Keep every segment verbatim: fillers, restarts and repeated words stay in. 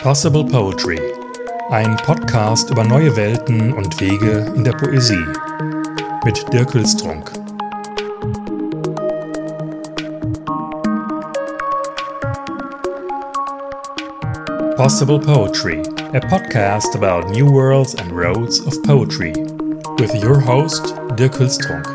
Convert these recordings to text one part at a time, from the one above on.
Possible Poetry, ein Podcast über neue Welten und Wege in der Poesie mit Dirk Hülstrunk. Possible Poetry, a podcast about new worlds and roads of poetry, with your host Dirk Hülstrunk.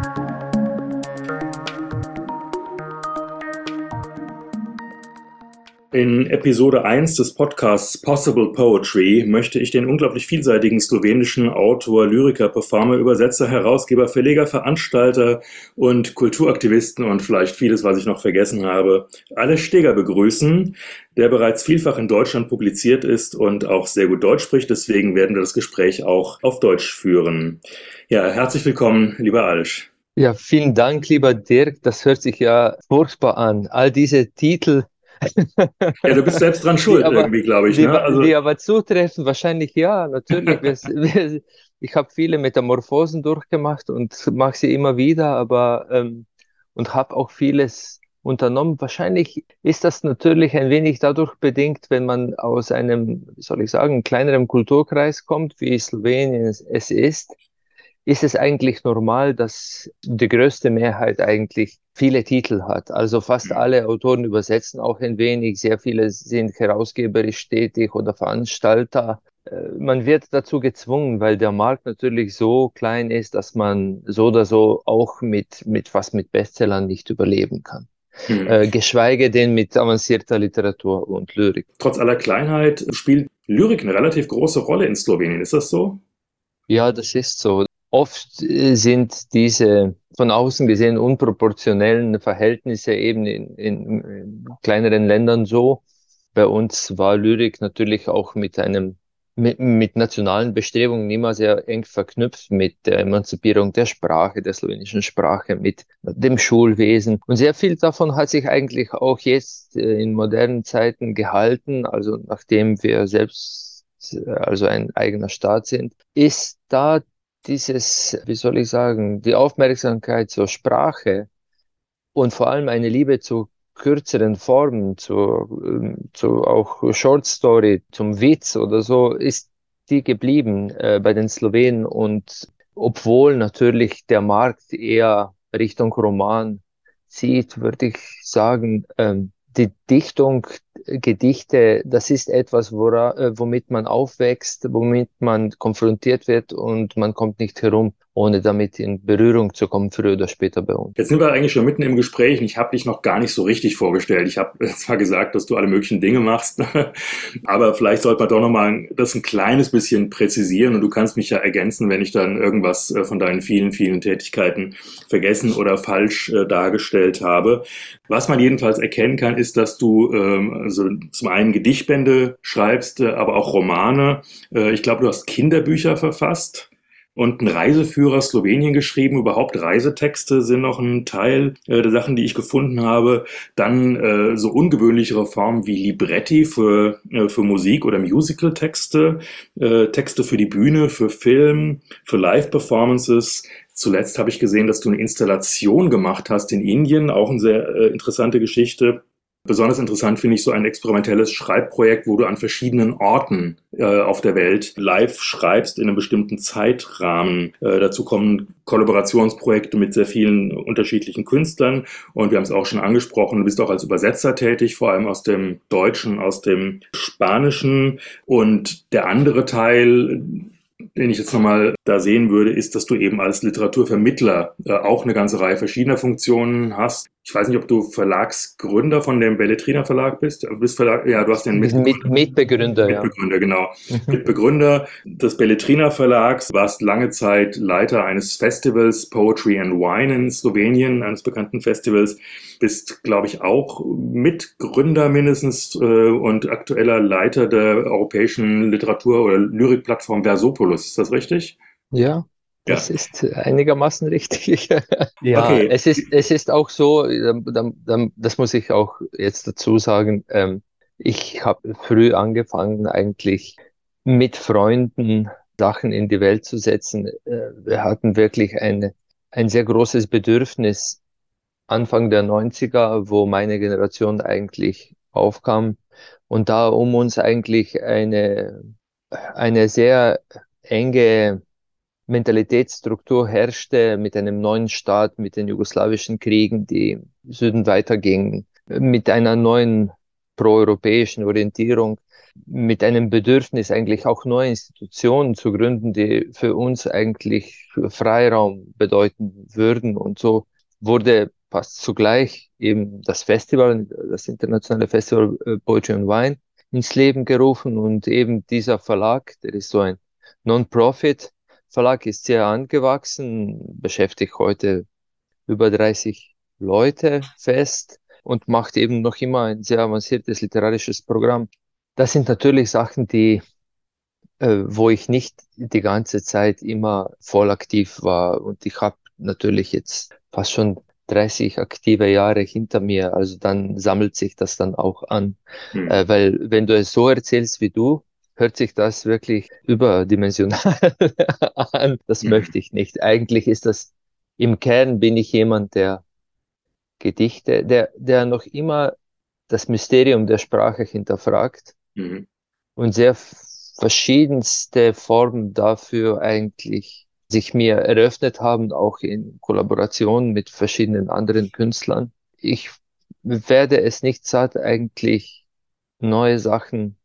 In Episode eins des Podcasts Possible Poetry möchte ich den unglaublich vielseitigen slowenischen Autor, Lyriker, Performer, Übersetzer, Herausgeber, Verleger, Veranstalter und Kulturaktivisten und vielleicht vieles, was ich noch vergessen habe, Aleš Steger begrüßen, der bereits vielfach in Deutschland publiziert ist und auch sehr gut Deutsch spricht. Deswegen werden wir das Gespräch auch auf Deutsch führen. Ja, herzlich willkommen, lieber Aleš. Ja, vielen Dank, lieber Dirk. Das hört sich ja furchtbar an. All diese Titel. Ja, du bist selbst dran schuld aber, irgendwie, glaube ich. Die, Ne? Also, die aber zutreffen, wahrscheinlich ja, natürlich. wir, wir, ich habe viele Metamorphosen durchgemacht und mache sie immer wieder, aber ähm, und habe auch vieles unternommen. Wahrscheinlich ist das natürlich ein wenig dadurch bedingt, wenn man aus einem, wie soll ich sagen, kleineren Kulturkreis kommt, wie Slowenien es ist. Ist es eigentlich normal, dass die größte Mehrheit eigentlich viele Titel hat. Also fast alle Autoren übersetzen auch ein wenig, sehr viele sind herausgeberisch tätig oder Veranstalter. Man wird dazu gezwungen, weil der Markt natürlich so klein ist, dass man so oder so auch mit, mit fast mit Bestsellern nicht überleben kann. Mhm. Äh, geschweige denn mit avancierter Literatur und Lyrik. Trotz aller Kleinheit spielt Lyrik eine relativ große Rolle in Slowenien. Ist das so? Ja, das ist so. Oft sind diese von außen gesehen unproportionellen Verhältnisse eben in, in, in kleineren Ländern so. Bei uns war Lyrik natürlich auch mit einem mit, mit nationalen Bestrebungen immer sehr eng verknüpft, mit der Emanzipierung der Sprache, der slowenischen Sprache, mit dem Schulwesen. Und sehr viel davon hat sich eigentlich auch jetzt in modernen Zeiten gehalten, also nachdem wir selbst also ein eigener Staat sind, ist da dieses, wie soll ich sagen, die Aufmerksamkeit zur Sprache und vor allem eine Liebe zu kürzeren Formen, zu, zu auch Short Story, zum Witz oder so, ist die geblieben äh, bei den Slowenen. Und obwohl natürlich der Markt eher Richtung Roman zieht, würde ich sagen, ähm, die Dichtung, Gedichte, das ist etwas, wora, womit man aufwächst, womit man konfrontiert wird und man kommt nicht herum, ohne damit in Berührung zu kommen, früher oder später bei uns. Jetzt sind wir eigentlich schon mitten im Gespräch und ich habe dich noch gar nicht so richtig vorgestellt. Ich habe zwar gesagt, dass du alle möglichen Dinge machst, aber vielleicht sollte man doch nochmal das ein kleines bisschen präzisieren und du kannst mich ja ergänzen, wenn ich dann irgendwas von deinen vielen, vielen Tätigkeiten vergessen oder falsch äh, dargestellt habe. Was man jedenfalls erkennen kann, ist, dass du ähm, also zum einen Gedichtbände schreibst, äh, aber auch Romane. Äh, ich glaube, du hast Kinderbücher verfasst und einen Reiseführer Slowenien geschrieben. Überhaupt Reisetexte sind noch ein Teil äh, der Sachen, die ich gefunden habe. Dann äh, so ungewöhnlichere Formen wie Libretti für, äh, für Musik oder Musical-Texte, äh, Texte für die Bühne, für Film, für Live-Performances. Zuletzt habe ich gesehen, dass du eine Installation gemacht hast in Indien, auch eine sehr äh, interessante Geschichte. Besonders interessant finde ich so ein experimentelles Schreibprojekt, wo du an verschiedenen Orten äh, auf der Welt live schreibst in einem bestimmten Zeitrahmen. Äh, dazu kommen Kollaborationsprojekte mit sehr vielen unterschiedlichen Künstlern und wir haben es auch schon angesprochen, du bist auch als Übersetzer tätig, vor allem aus dem Deutschen, aus dem Spanischen. Und der andere Teil, den ich jetzt nochmal da sehen würde, ist, dass du eben als Literaturvermittler äh, auch eine ganze Reihe verschiedener Funktionen hast. Ich weiß nicht, ob du Verlagsgründer von dem Belletrina Verlag bist. Du bist Verlag, ja, du hast den Mitbegründer. Mitbegründer, Mitbegründer, ja. genau. Mitbegründer des Belletrina Verlags, warst lange Zeit Leiter eines Festivals Poetry and Wine in Slowenien, eines bekannten Festivals. Bist, glaube ich, auch Mitgründer mindestens äh, und aktueller Leiter der europäischen Literatur- oder Lyrikplattform Versopoulos. Ist das richtig? Ja. Das ja. ist einigermaßen richtig. ja, okay. es ist, es ist auch so, das muss ich auch jetzt dazu sagen, ich habe früh angefangen, eigentlich mit Freunden Sachen in die Welt zu setzen. Wir hatten wirklich eine, ein sehr großes Bedürfnis Anfang der neunziger, wo meine Generation eigentlich aufkam, Und da um uns eigentlich eine, eine sehr enge Mentalitätsstruktur herrschte mit einem neuen Staat, mit den jugoslawischen Kriegen, die im Süden weitergingen, mit einer neuen proeuropäischen Orientierung, mit einem Bedürfnis eigentlich auch neue Institutionen zu gründen, die für uns eigentlich Freiraum bedeuten würden. Und so wurde fast zugleich eben das Festival, das internationale Festival äh, Poetry and Wine ins Leben gerufen und eben dieser Verlag, der ist so ein Non-Profit, Verlag ist sehr angewachsen, beschäftigt heute über dreißig Leute fest und macht eben noch immer ein sehr avanciertes literarisches Programm. Das sind natürlich Sachen, die, äh, wo ich nicht die ganze Zeit immer voll aktiv war. Und ich habe natürlich jetzt fast schon dreißig aktive Jahre hinter mir. Also dann sammelt sich das dann auch an. Hm. Äh, weil wenn du es so erzählst wie du, hört sich das wirklich überdimensional an. Das Hm. möchte ich nicht. Eigentlich ist das, im Kern bin ich jemand, der Gedichte, der, der noch immer das Mysterium der Sprache hinterfragt Hm. und sehr verschiedenste Formen dafür eigentlich sich mir eröffnet haben, auch in Kollaboration mit verschiedenen anderen Künstlern. Ich werde es nicht satt, eigentlich neue Sachen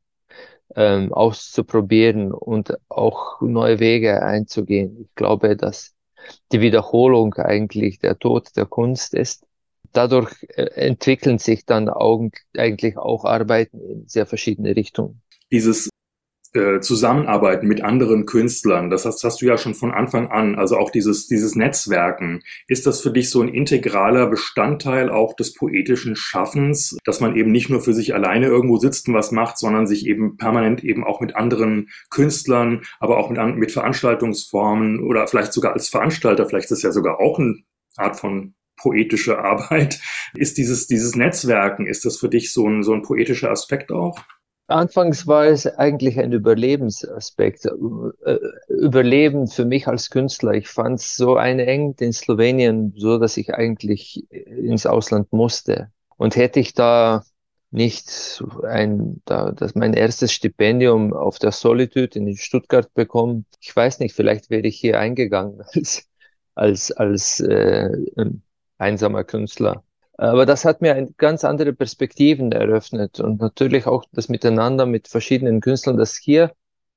ähm, auszuprobieren und auch neue Wege einzugehen. Ich glaube, dass die Wiederholung eigentlich der Tod der Kunst ist. Dadurch äh, entwickeln sich dann augen- eigentlich auch Arbeiten in sehr verschiedene Richtungen. Dieses äh, Zusammenarbeiten mit anderen Künstlern, das hast, hast du ja schon von Anfang an, also auch dieses, dieses Netzwerken. Ist das für dich so ein integraler Bestandteil auch des poetischen Schaffens, dass man eben nicht nur für sich alleine irgendwo sitzt und was macht, sondern sich eben permanent eben auch mit anderen Künstlern, aber auch mit, an- mit Veranstaltungsformen oder vielleicht sogar als Veranstalter, vielleicht ist das ja sogar auch eine Art von poetische Arbeit. Ist dieses, dieses Netzwerken, ist das für dich so ein, so ein poetischer Aspekt auch? Anfangs war es eigentlich ein Überlebensaspekt. Äh, Überleben für mich als Künstler. Ich fand es so einengend in Slowenien, so dass ich eigentlich ins Ausland musste. Und hätte ich da nicht ein, da, das mein erstes Stipendium auf der Solitude in Stuttgart bekommen, ich weiß nicht, vielleicht wäre ich hier eingegangen als, als, als äh, einsamer Künstler. Aber das hat mir ein, ganz andere Perspektiven eröffnet und natürlich auch das Miteinander mit verschiedenen Künstlern, das hier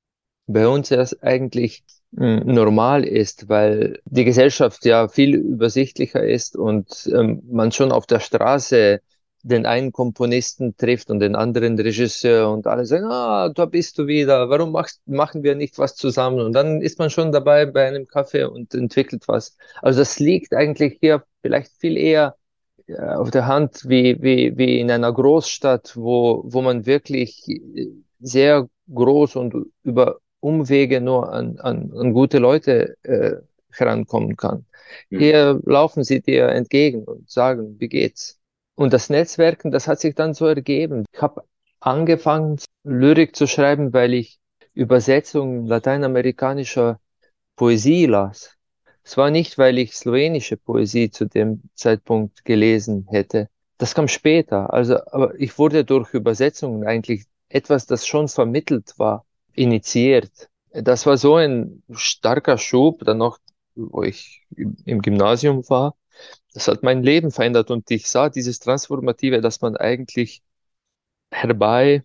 bei uns erst eigentlich mh, normal ist, weil die Gesellschaft ja viel übersichtlicher ist und ähm, man schon auf der Straße den einen Komponisten trifft und den anderen Regisseur und alle sagen, ah, da bist du wieder, warum machst, machen wir nicht was zusammen? Und dann ist man schon dabei bei einem Kaffee und entwickelt was. Also das liegt eigentlich hier vielleicht viel eher äh, auf der Hand wie, wie, wie in einer Großstadt, wo, wo man wirklich äh, sehr groß und über Umwege nur an, an, an gute Leute äh, herankommen kann. Hm. Hier laufen sie dir entgegen und sagen, wie geht's? Und das Netzwerken, das hat sich dann so ergeben. Ich habe angefangen, Lyrik zu schreiben, weil ich Übersetzungen lateinamerikanischer Poesie las. Es war nicht, weil ich slowenische Poesie zu dem Zeitpunkt gelesen hätte. Das kam später. Also, aber ich wurde durch Übersetzungen eigentlich etwas, das schon vermittelt war, initiiert. Das war so ein starker Schub, dann noch, wo ich im im Gymnasium war. Das hat mein Leben verändert und ich sah dieses Transformative, dass man eigentlich herbeizaubern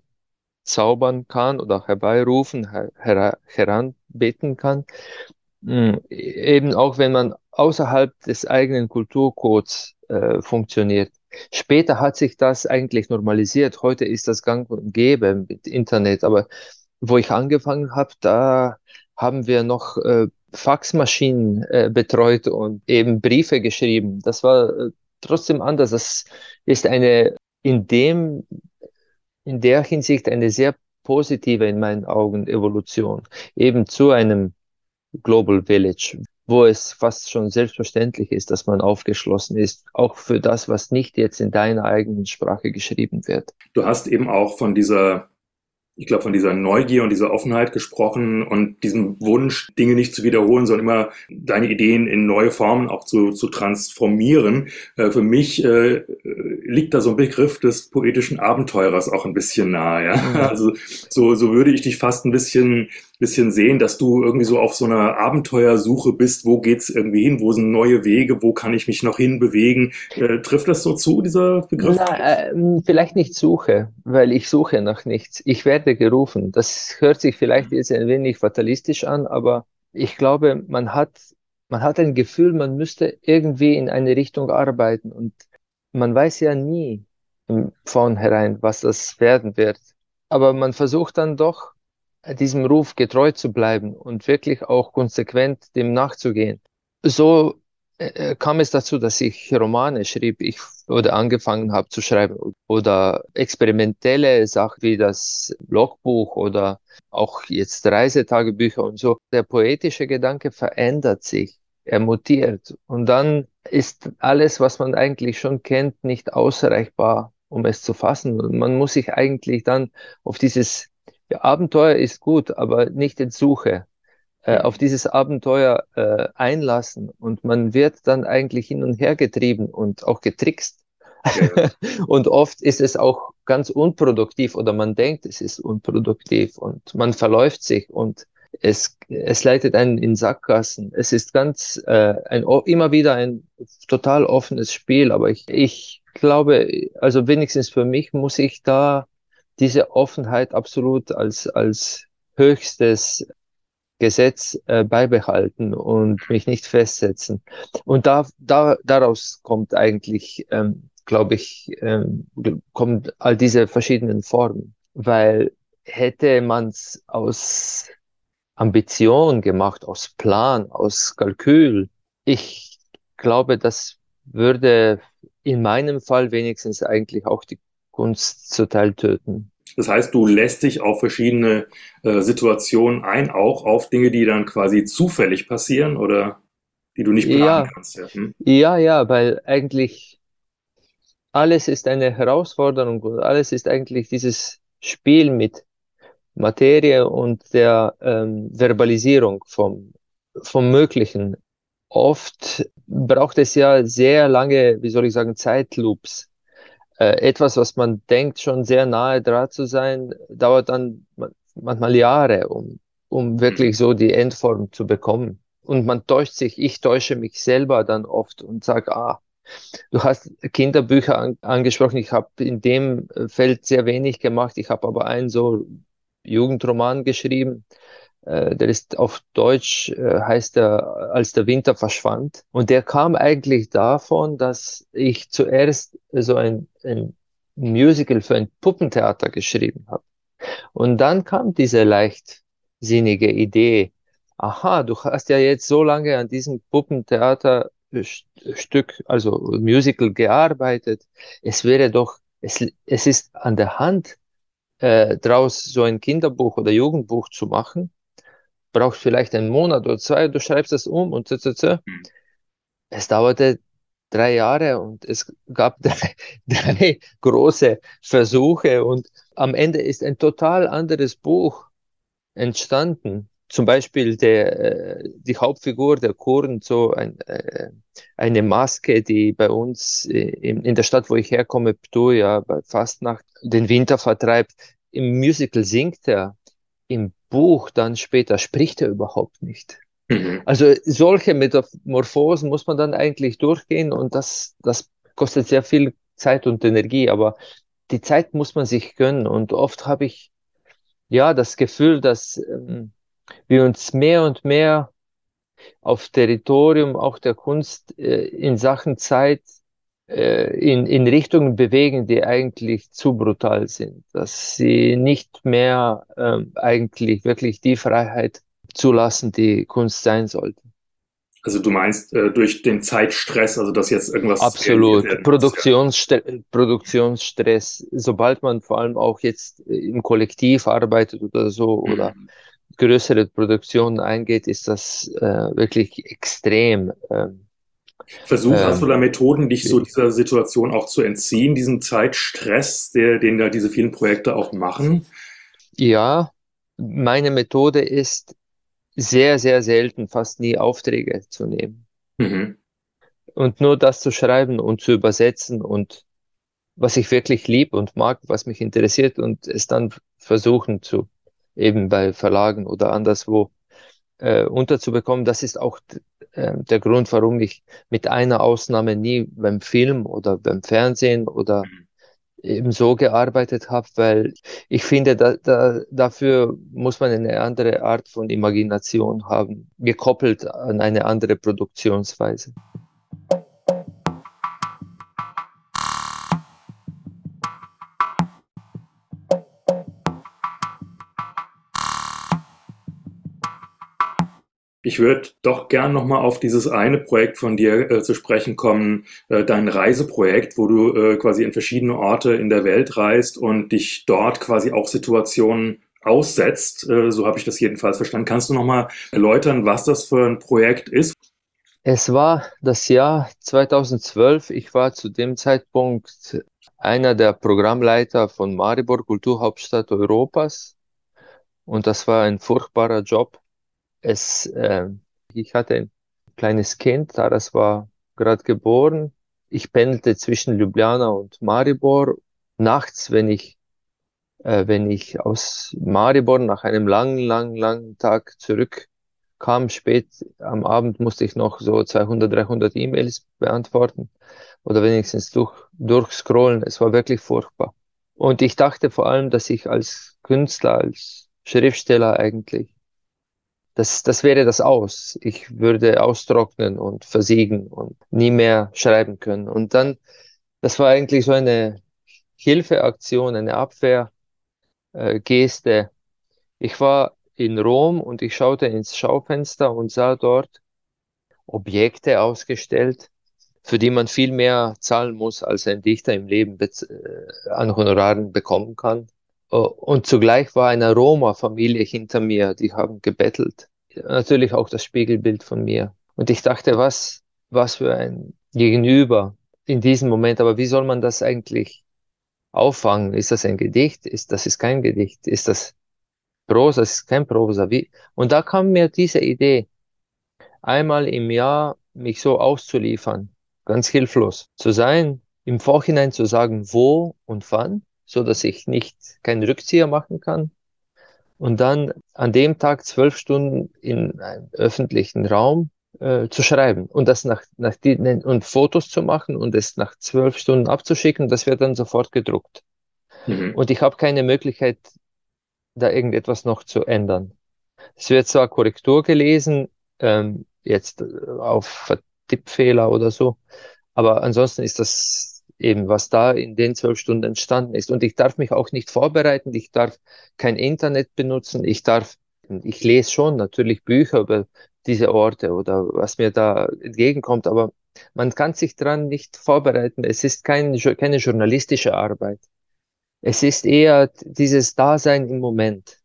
kann oder herbeirufen, her her heranbeten kann. Mm, Eben auch wenn man außerhalb des eigenen Kulturcodes äh, funktioniert. Später hat sich das eigentlich normalisiert. Heute ist das gang und gäbe mit Internet. Aber wo ich angefangen habe, da haben wir noch äh, Faxmaschinen äh, betreut und eben Briefe geschrieben. Das war äh, trotzdem anders. Das ist eine in dem, in der Hinsicht eine sehr positive in meinen Augen Evolution. Eben zu einem Global Village, wo es fast schon selbstverständlich ist, dass man aufgeschlossen ist, auch für das, was nicht jetzt in deiner eigenen Sprache geschrieben wird. Du hast eben auch von dieser ich glaube, von dieser Neugier und dieser Offenheit gesprochen und diesem Wunsch, Dinge nicht zu wiederholen, sondern immer deine Ideen in neue Formen auch zu, zu transformieren. Äh, für mich äh, liegt da so ein Begriff des poetischen Abenteurers auch ein bisschen nahe. Ja? Mhm. Also so, so würde ich dich fast ein bisschen, bisschen sehen, dass du irgendwie so auf so einer Abenteuersuche bist. Wo geht's irgendwie hin? Wo sind neue Wege? Wo kann ich mich noch hinbewegen? Äh, trifft das so zu, dieser Begriff? Na, ähm, vielleicht nicht suche, weil ich suche nach nichts. Ich werde gerufen. Das hört sich vielleicht jetzt ein wenig fatalistisch an, aber ich glaube, man hat, man hat ein Gefühl, man müsste irgendwie in eine Richtung arbeiten und man weiß ja nie im Vornherein, was das werden wird. Aber man versucht dann doch, diesem Ruf getreu zu bleiben und wirklich auch konsequent dem nachzugehen. So äh, kam es dazu, dass ich Romane schrieb, ich oder angefangen habe zu schreiben oder experimentelle Sachen wie das Logbuch oder auch jetzt Reisetagebücher und so. Der poetische Gedanke verändert sich, er mutiert und dann ist alles, was man eigentlich schon kennt, nicht ausreichbar, um es zu fassen. Und man muss sich eigentlich dann auf dieses ja, Abenteuer ist gut, aber nicht in Suche äh, auf dieses Abenteuer äh, einlassen und man wird dann eigentlich hin und her getrieben und auch getrickst. Ja. Und oft ist es auch ganz unproduktiv oder man denkt, es ist unproduktiv und man verläuft sich und es, es leitet einen in Sackgassen. Es ist ganz äh, ein, immer wieder ein total offenes Spiel, aber ich, ich glaube, also wenigstens für mich muss ich da diese Offenheit absolut als, als höchstes Gesetz äh, beibehalten und mich nicht festsetzen. Und da, da, daraus kommt eigentlich, ähm, glaube ich, ähm, kommt all diese verschiedenen Formen. Weil hätte man es aus Ambition gemacht, aus Plan, aus Kalkül, ich glaube, das würde in meinem Fall wenigstens eigentlich auch die Kunst zuteil töten. Das heißt, du lässt dich auf verschiedene äh, Situationen ein, auch auf Dinge, die dann quasi zufällig passieren oder die du nicht planen Ja, kannst. Ja, hm? ja, ja, weil eigentlich alles ist eine Herausforderung und alles ist eigentlich dieses Spiel mit Materie und der ähm, Verbalisierung vom, vom Möglichen. Oft braucht es ja sehr lange, wie soll ich sagen, Zeitloops. Äh, etwas, was man denkt, schon sehr nahe dran zu sein, dauert dann ma- manchmal Jahre, um, um Mhm. wirklich so die Endform zu bekommen. Und man täuscht sich, ich täusche mich selber dann oft und sage, ah, du hast Kinderbücher an, angesprochen. Ich habe in dem äh, Feld sehr wenig gemacht. Ich habe aber einen so Jugendroman geschrieben. Äh, der ist auf Deutsch, äh, heißt er, als der Winter verschwand. Und der kam eigentlich davon, dass ich zuerst so ein, ein Musical für ein Puppentheater geschrieben habe. Und dann kam diese leichtsinnige Idee. Aha, du hast ja jetzt so lange an diesem Puppentheaterstück, also Musical gearbeitet. Es wäre doch, es, es ist an der Hand, äh, daraus so ein Kinderbuch oder Jugendbuch zu machen. Braucht vielleicht einen Monat oder zwei, du schreibst das um und so, so, so. Es dauerte drei Jahre und es gab drei, drei große Versuche und am Ende ist ein total anderes Buch entstanden. Zum Beispiel der, äh, die Hauptfigur, der Kurn, so ein, äh, eine Maske, die bei uns äh, in, in der Stadt, wo ich herkomme, Ptuja, bei Fastnacht, den Winter vertreibt. Im Musical singt er, im Buch dann später spricht er überhaupt nicht. Mhm. Also solche Metamorphosen muss man dann eigentlich durchgehen und das, das kostet sehr viel Zeit und Energie, aber die Zeit muss man sich gönnen und oft habe ich ja das Gefühl, dass ähm, wir uns mehr und mehr auf Territorium auch der Kunst äh, in Sachen Zeit äh, in, in Richtungen bewegen, die eigentlich zu brutal sind, dass sie nicht mehr ähm, eigentlich wirklich die Freiheit zulassen, die Kunst sein sollte. Also du meinst äh, durch den Zeitstress, also dass jetzt irgendwas realisiert Absolut. werden muss, ja. Produktionsst Produktionsstress, sobald man vor allem auch jetzt im Kollektiv arbeitet oder so oder Mhm. größere Produktionen eingeht, ist das äh, wirklich extrem ähm, Versuch, hast du da ähm, Methoden, dich so schwierig. dieser Situation auch zu entziehen, diesem Zeitstress, der, den da diese vielen Projekte auch machen? Ja, meine Methode ist sehr, sehr selten, fast nie Aufträge zu nehmen Mhm. und nur das zu schreiben und zu übersetzen und was ich wirklich lieb und mag, was mich interessiert und es dann versuchen zu eben bei Verlagen oder anderswo äh, unterzubekommen. Das ist auch äh, der Grund, warum ich mit einer Ausnahme nie beim Film oder beim Fernsehen oder eben so gearbeitet habe, weil ich finde, da, da, dafür muss man eine andere Art von Imagination haben, gekoppelt an eine andere Produktionsweise. Ich würde doch gern nochmal auf dieses eine Projekt von dir äh, zu sprechen kommen, äh, dein Reiseprojekt, wo du äh, quasi in verschiedene Orte in der Welt reist und dich dort quasi auch Situationen aussetzt. Äh, so habe ich das jedenfalls verstanden. Kannst du nochmal erläutern, was das für ein Projekt ist? Es war das Jahr zweitausendzwölf. Ich war zu dem Zeitpunkt einer der Programmleiter von Maribor, Kulturhauptstadt Europas. Und das war ein furchtbarer Job. Es, äh, Ich hatte ein kleines Kind, da das war gerade geboren. Ich pendelte zwischen Ljubljana und Maribor. Nachts, wenn ich, äh, wenn ich aus Maribor nach einem langen, langen, langen Tag zurückkam, spät am Abend musste ich noch so zweihundert, dreihundert E-Mails beantworten oder wenigstens durch, durchscrollen. Es war wirklich furchtbar. Und ich dachte vor allem, dass ich als Künstler, als Schriftsteller eigentlich das, das wäre das Aus. Ich würde austrocknen und versiegen und nie mehr schreiben können. Und dann, das war eigentlich so eine Hilfeaktion, eine Abwehrgeste. Äh, Geste. Ich war in Rom und ich schaute ins Schaufenster und sah dort Objekte ausgestellt, für die man viel mehr zahlen muss, als ein Dichter im Leben bez- äh, an Honoraren bekommen kann. Äh, Und zugleich war eine Roma-Familie hinter mir, die haben gebettelt. Natürlich auch das Spiegelbild von mir. Und ich dachte, was, was für ein Gegenüber in diesem Moment. Aber wie soll man das eigentlich auffangen? Ist das ein Gedicht? Ist, das ist kein Gedicht. Ist das Prosa? Das ist kein Prosa. Wie? Und da kam mir diese Idee, einmal im Jahr mich so auszuliefern, ganz hilflos zu sein, im Vorhinein zu sagen, wo und wann, so dass ich nicht keinen Rückzieher machen kann und dann an dem Tag zwölf Stunden in einem öffentlichen Raum äh, zu schreiben und das nach, nach die, ne, und Fotos zu machen und es nach zwölf Stunden abzuschicken, das wird dann sofort gedruckt. Mhm. Und ich habe keine Möglichkeit, da irgendetwas noch zu ändern. Es wird zwar Korrektur gelesen, ähm, jetzt äh, auf Tippfehler oder so, aber ansonsten ist das eben, was da in den zwölf Stunden entstanden ist. Und ich darf mich auch nicht vorbereiten, ich darf kein Internet benutzen, ich darf, ich lese schon natürlich Bücher über diese Orte oder was mir da entgegenkommt, aber man kann sich dran nicht vorbereiten. Es ist kein, keine journalistische Arbeit. Es ist eher dieses Dasein im Moment,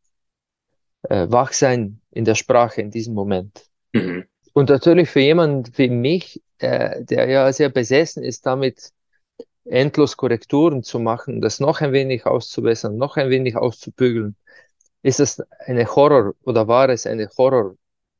äh, Wachsein in der Sprache in diesem Moment. Mhm. Und natürlich für jemanden wie mich, äh, der ja sehr besessen ist, damit endlos Korrekturen zu machen, das noch ein wenig auszubessern, noch ein wenig auszubügeln, ist das eine Horror oder war es eine Horrorvision,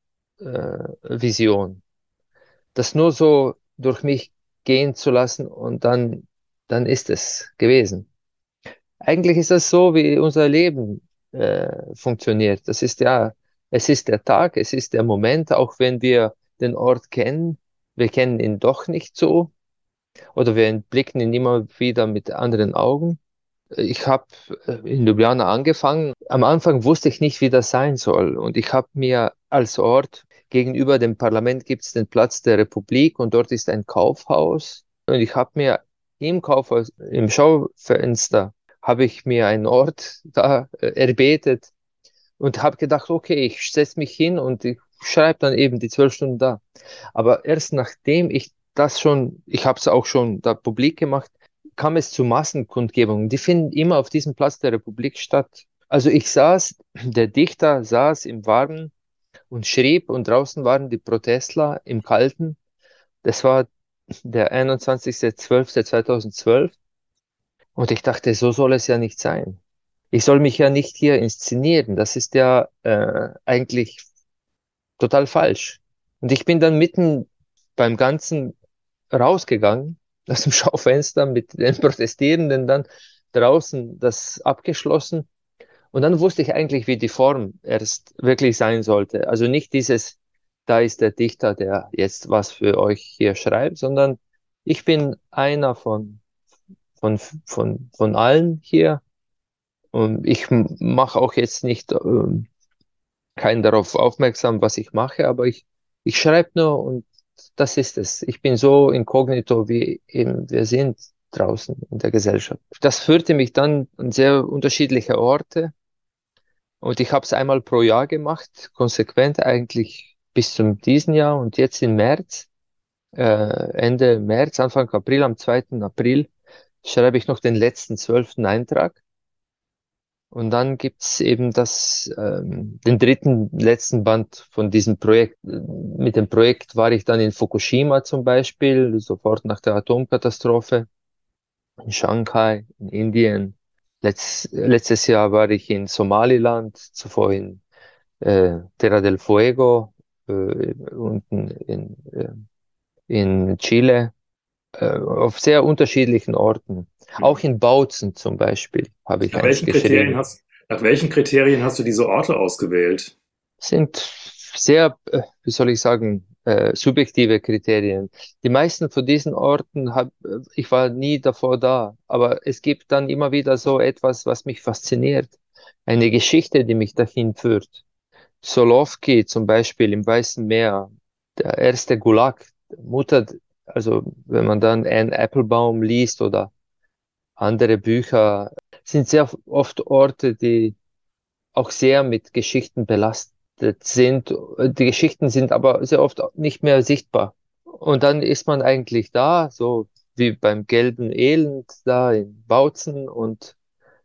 äh, Vision, das nur so durch mich gehen zu lassen und dann, dann ist es gewesen. Eigentlich ist das so, wie unser Leben äh, funktioniert. Das ist ja, es ist der Tag, es ist der Moment, auch wenn wir den Ort kennen, wir kennen ihn doch nicht so oder wir blicken ihn immer wieder mit anderen Augen. Ich habe in Ljubljana angefangen. Am Anfang wusste ich nicht, wie das sein soll. Und ich habe mir als Ort gegenüber dem Parlament gibt es den Platz der Republik und dort ist ein Kaufhaus. Und ich habe mir im Kaufhaus, im Schaufenster, habe ich mir einen Ort da äh, erbetet und habe gedacht, okay, ich setze mich hin und ich schreibe dann eben die zwölf Stunden da. Aber erst nachdem ich das schon, ich habe es auch schon da publik gemacht, kam es zu Massenkundgebungen. Die finden immer auf diesem Platz der Republik statt. Also ich saß, der Dichter saß im Warmen und schrieb und draußen waren die Protestler im Kalten. Das war der einundzwanzigster zwölfter zweitausendzwölf und ich dachte, so soll es ja nicht sein. ich soll mich ja nicht hier inszenieren. Das ist ja äh, eigentlich total falsch. Und ich bin dann mitten beim Ganzen rausgegangen, aus dem Schaufenster mit den Protestierenden dann draußen das abgeschlossen. Und dann wusste ich eigentlich, wie die Form erst wirklich sein sollte. Also nicht dieses, da ist der Dichter, der jetzt was für euch hier schreibt, sondern ich bin einer von, von, von, von allen hier. Und ich mache auch jetzt nicht ähm, keinen darauf aufmerksam, was ich mache, aber ich, ich schreibe nur und das ist es. Ich bin so inkognito, wie eben wir sind draußen in der Gesellschaft. Das führte mich dann an sehr unterschiedliche Orte und ich habe es einmal pro Jahr gemacht, konsequent eigentlich bis zum diesen Jahr und jetzt im März, äh, Ende März, Anfang April, am zweiten April schreibe ich noch den letzten zwölften Eintrag. Und dann gibt's eben das, ähm, den dritten, letzten Band von diesem Projekt. Mit dem Projekt war ich dann in Fukushima zum Beispiel, sofort nach der Atomkatastrophe, in Shanghai, in Indien. Letz, letztes Jahr war ich in Somaliland, zuvor in äh, Terra del Fuego, äh, unten in, äh, in Chile, äh, auf sehr unterschiedlichen Orten. Auch in Bautzen zum Beispiel habe ich Nach eins welchen Kriterien geschrieben. hast, nach welchen Kriterien hast du diese Orte ausgewählt? Sind sehr, äh, wie soll ich sagen, äh, subjektive Kriterien. Die meisten von diesen Orten hab, äh, ich war nie davor da, aber es gibt dann immer wieder so etwas, was mich fasziniert. Eine Geschichte, die mich dahin führt. Solovki zum Beispiel im Weißen Meer, der erste Gulag, Mutter, also wenn man dann Anne Applebaum liest oder andere Bücher, sind sehr oft Orte, die auch sehr mit Geschichten belastet sind. Die Geschichten sind aber sehr oft nicht mehr sichtbar. Und dann ist man eigentlich da, so wie beim gelben Elend da in Bautzen und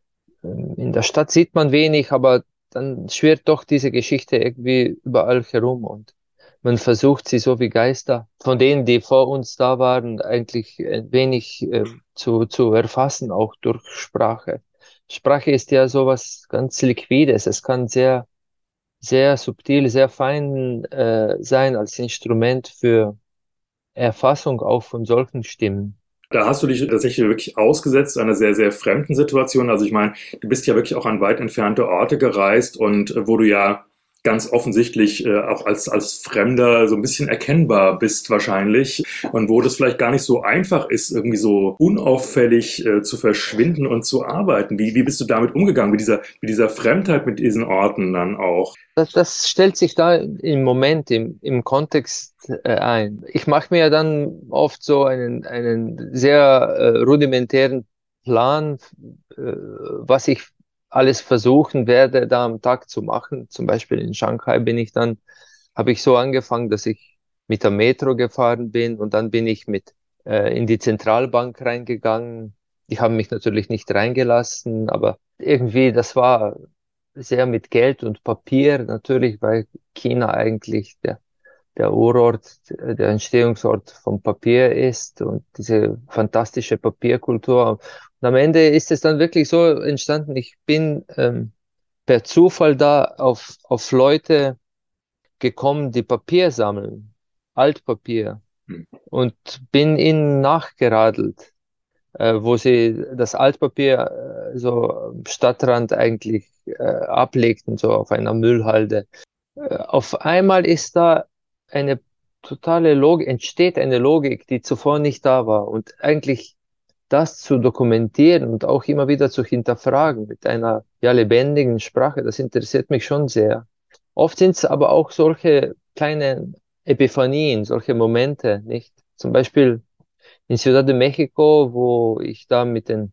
ähm, in der Stadt sieht man wenig, aber dann schwirrt doch diese Geschichte irgendwie überall herum und man versucht sie so wie Geister von denen, die vor uns da waren, eigentlich ein wenig äh, zu, zu erfassen, auch durch Sprache. Sprache ist ja sowas ganz Liquides. Es kann sehr, sehr subtil, sehr fein äh, sein als Instrument für Erfassung auch von solchen Stimmen. Da hast du dich tatsächlich wirklich ausgesetzt einer sehr, sehr fremden Situation. Also ich meine, du bist ja wirklich auch an weit entfernte Orte gereist und äh, wo du ja ganz offensichtlich äh, auch als, als Fremder so ein bisschen erkennbar bist wahrscheinlich und wo das vielleicht gar nicht so einfach ist, irgendwie so unauffällig äh, zu verschwinden und zu arbeiten. Wie, wie bist du damit umgegangen, mit dieser, mit dieser Fremdheit, mit diesen Orten dann auch? Das, das stellt sich da im Moment, im, im Kontext äh, ein. Ich mache mir ja dann oft so einen, einen sehr äh, rudimentären Plan, äh, was ich alles versuchen werde, da am Tag zu machen. Zum Beispiel in Shanghai bin ich dann, habe ich so angefangen, dass ich mit der Metro gefahren bin und dann bin ich mit äh, in die Zentralbank reingegangen. Die haben mich natürlich nicht reingelassen, aber irgendwie, das war sehr mit Geld und Papier, natürlich, weil China eigentlich der, der Urort, der Entstehungsort vom Papier ist und diese fantastische Papierkultur. Und am Ende ist es dann wirklich so entstanden, ich bin ähm, per Zufall da auf, auf Leute gekommen, die Papier sammeln, Altpapier, und bin ihnen nachgeradelt, äh, wo sie das Altpapier äh, so am Stadtrand eigentlich äh, ablegten, so auf einer Müllhalde. Äh, auf einmal ist da eine totale Logik, entsteht eine Logik, die zuvor nicht da war. Und eigentlich das zu dokumentieren und auch immer wieder zu hinterfragen mit einer ja lebendigen Sprache, das interessiert mich schon sehr. Oft sind es aber auch solche kleine Epiphanien, solche Momente, nicht? Zum Beispiel in Ciudad de México, wo ich da mit den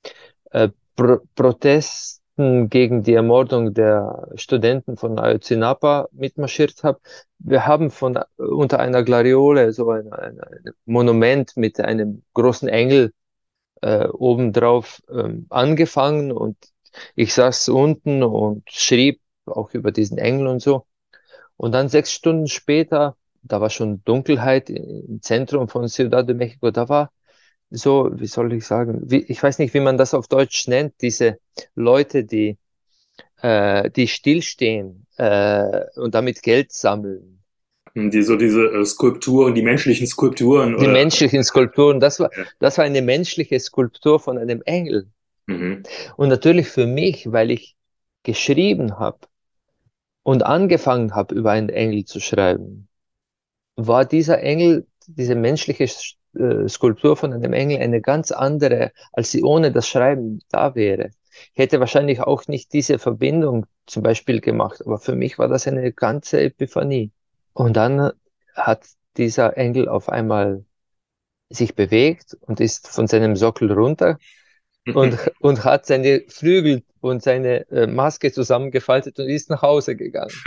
äh, Pro Protesten gegen die Ermordung der Studenten von Ayotzinapa mitmarschiert habe. Wir haben von unter einer Glariole so ein, ein, ein Monument mit einem großen Engel äh, obendrauf ähm, angefangen und ich saß unten und schrieb auch über diesen Engel und so. Und dann sechs Stunden später, da war schon Dunkelheit im Zentrum von Ciudad de México, da war so, wie soll ich sagen, wie, ich weiß nicht, wie man das auf Deutsch nennt, diese Leute, die, äh, die stillstehen äh, und damit Geld sammeln. Die, so diese äh, Skulpturen, die menschlichen Skulpturen Die oder menschlichen Skulpturen, das war, ja. das war eine menschliche Skulptur von einem Engel. Mhm. Und natürlich für mich, weil ich geschrieben habe und angefangen habe, über einen Engel zu schreiben, war dieser Engel, diese menschliche äh, Skulptur von einem Engel eine ganz andere, als sie ohne das Schreiben da wäre. Ich hätte wahrscheinlich auch nicht diese Verbindung zum Beispiel gemacht, aber für mich war das eine ganze Epiphanie. Und dann hat dieser Engel auf einmal sich bewegt und ist von seinem Sockel runter und, und hat seine Flügel und seine äh, Maske zusammengefaltet und ist nach Hause gegangen.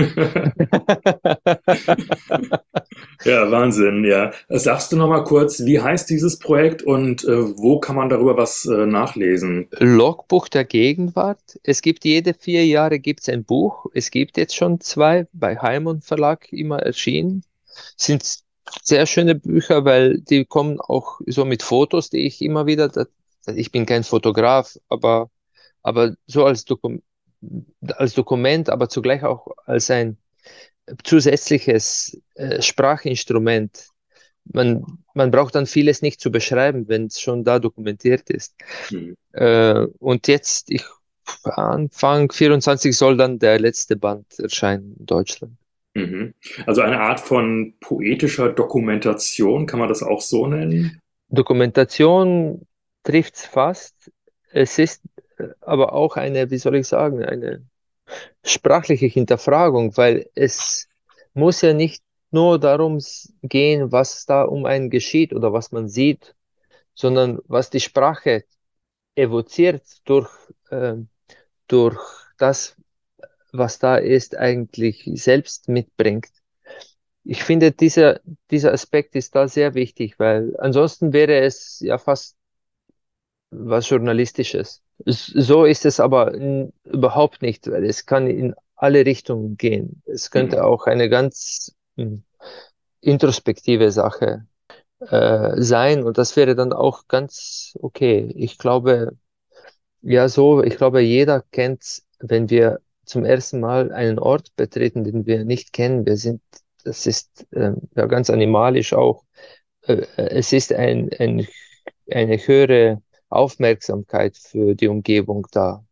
Ja, Wahnsinn, ja. Sagst du noch mal kurz, wie heißt dieses Projekt und äh, wo kann man darüber was äh, nachlesen? Logbuch der Gegenwart. Es gibt jede vier Jahre gibt's ein Buch. Es gibt jetzt schon zwei bei Heimon Verlag immer erschienen. Sind sehr schöne Bücher, weil die kommen auch so mit Fotos, die ich immer wieder, da- ich bin kein Fotograf, aber, aber so als Dokum, als Dokument, aber zugleich auch als ein zusätzliches äh, Sprachinstrument. Man, man braucht dann vieles nicht zu beschreiben, wenn es schon da dokumentiert ist. Hm. Äh, und jetzt, ich, Anfang vierundzwanzig soll dann der letzte Band erscheinen in Deutschland. Mhm. Also eine Art von poetischer Dokumentation, kann man das auch so nennen? Dokumentation trifft's fast. Es ist äh, aber auch eine, wie soll ich sagen, eine sprachliche Hinterfragung, weil es muss ja nicht nur darum s- gehen, was da um einen geschieht oder was man sieht, sondern was die Sprache evoziert durch, ähm, durch das, was da ist, eigentlich selbst mitbringt. Ich finde, dieser, dieser Aspekt ist da sehr wichtig, weil ansonsten wäre es ja fast was Journalistisches. S- So ist es aber n- überhaupt nicht, weil es kann in alle Richtungen gehen. Es könnte Mhm. auch eine ganz hm, introspektive Sache äh, sein und das wäre dann auch ganz okay. Ich glaube, ja, so, ich glaube, jeder kennt, wenn wir zum ersten Mal einen Ort betreten, den wir nicht kennen. Wir sind, das ist ähm, ja ganz animalisch auch. Äh, es ist ein, ein, eine höhere Aufmerksamkeit für die Umgebung da.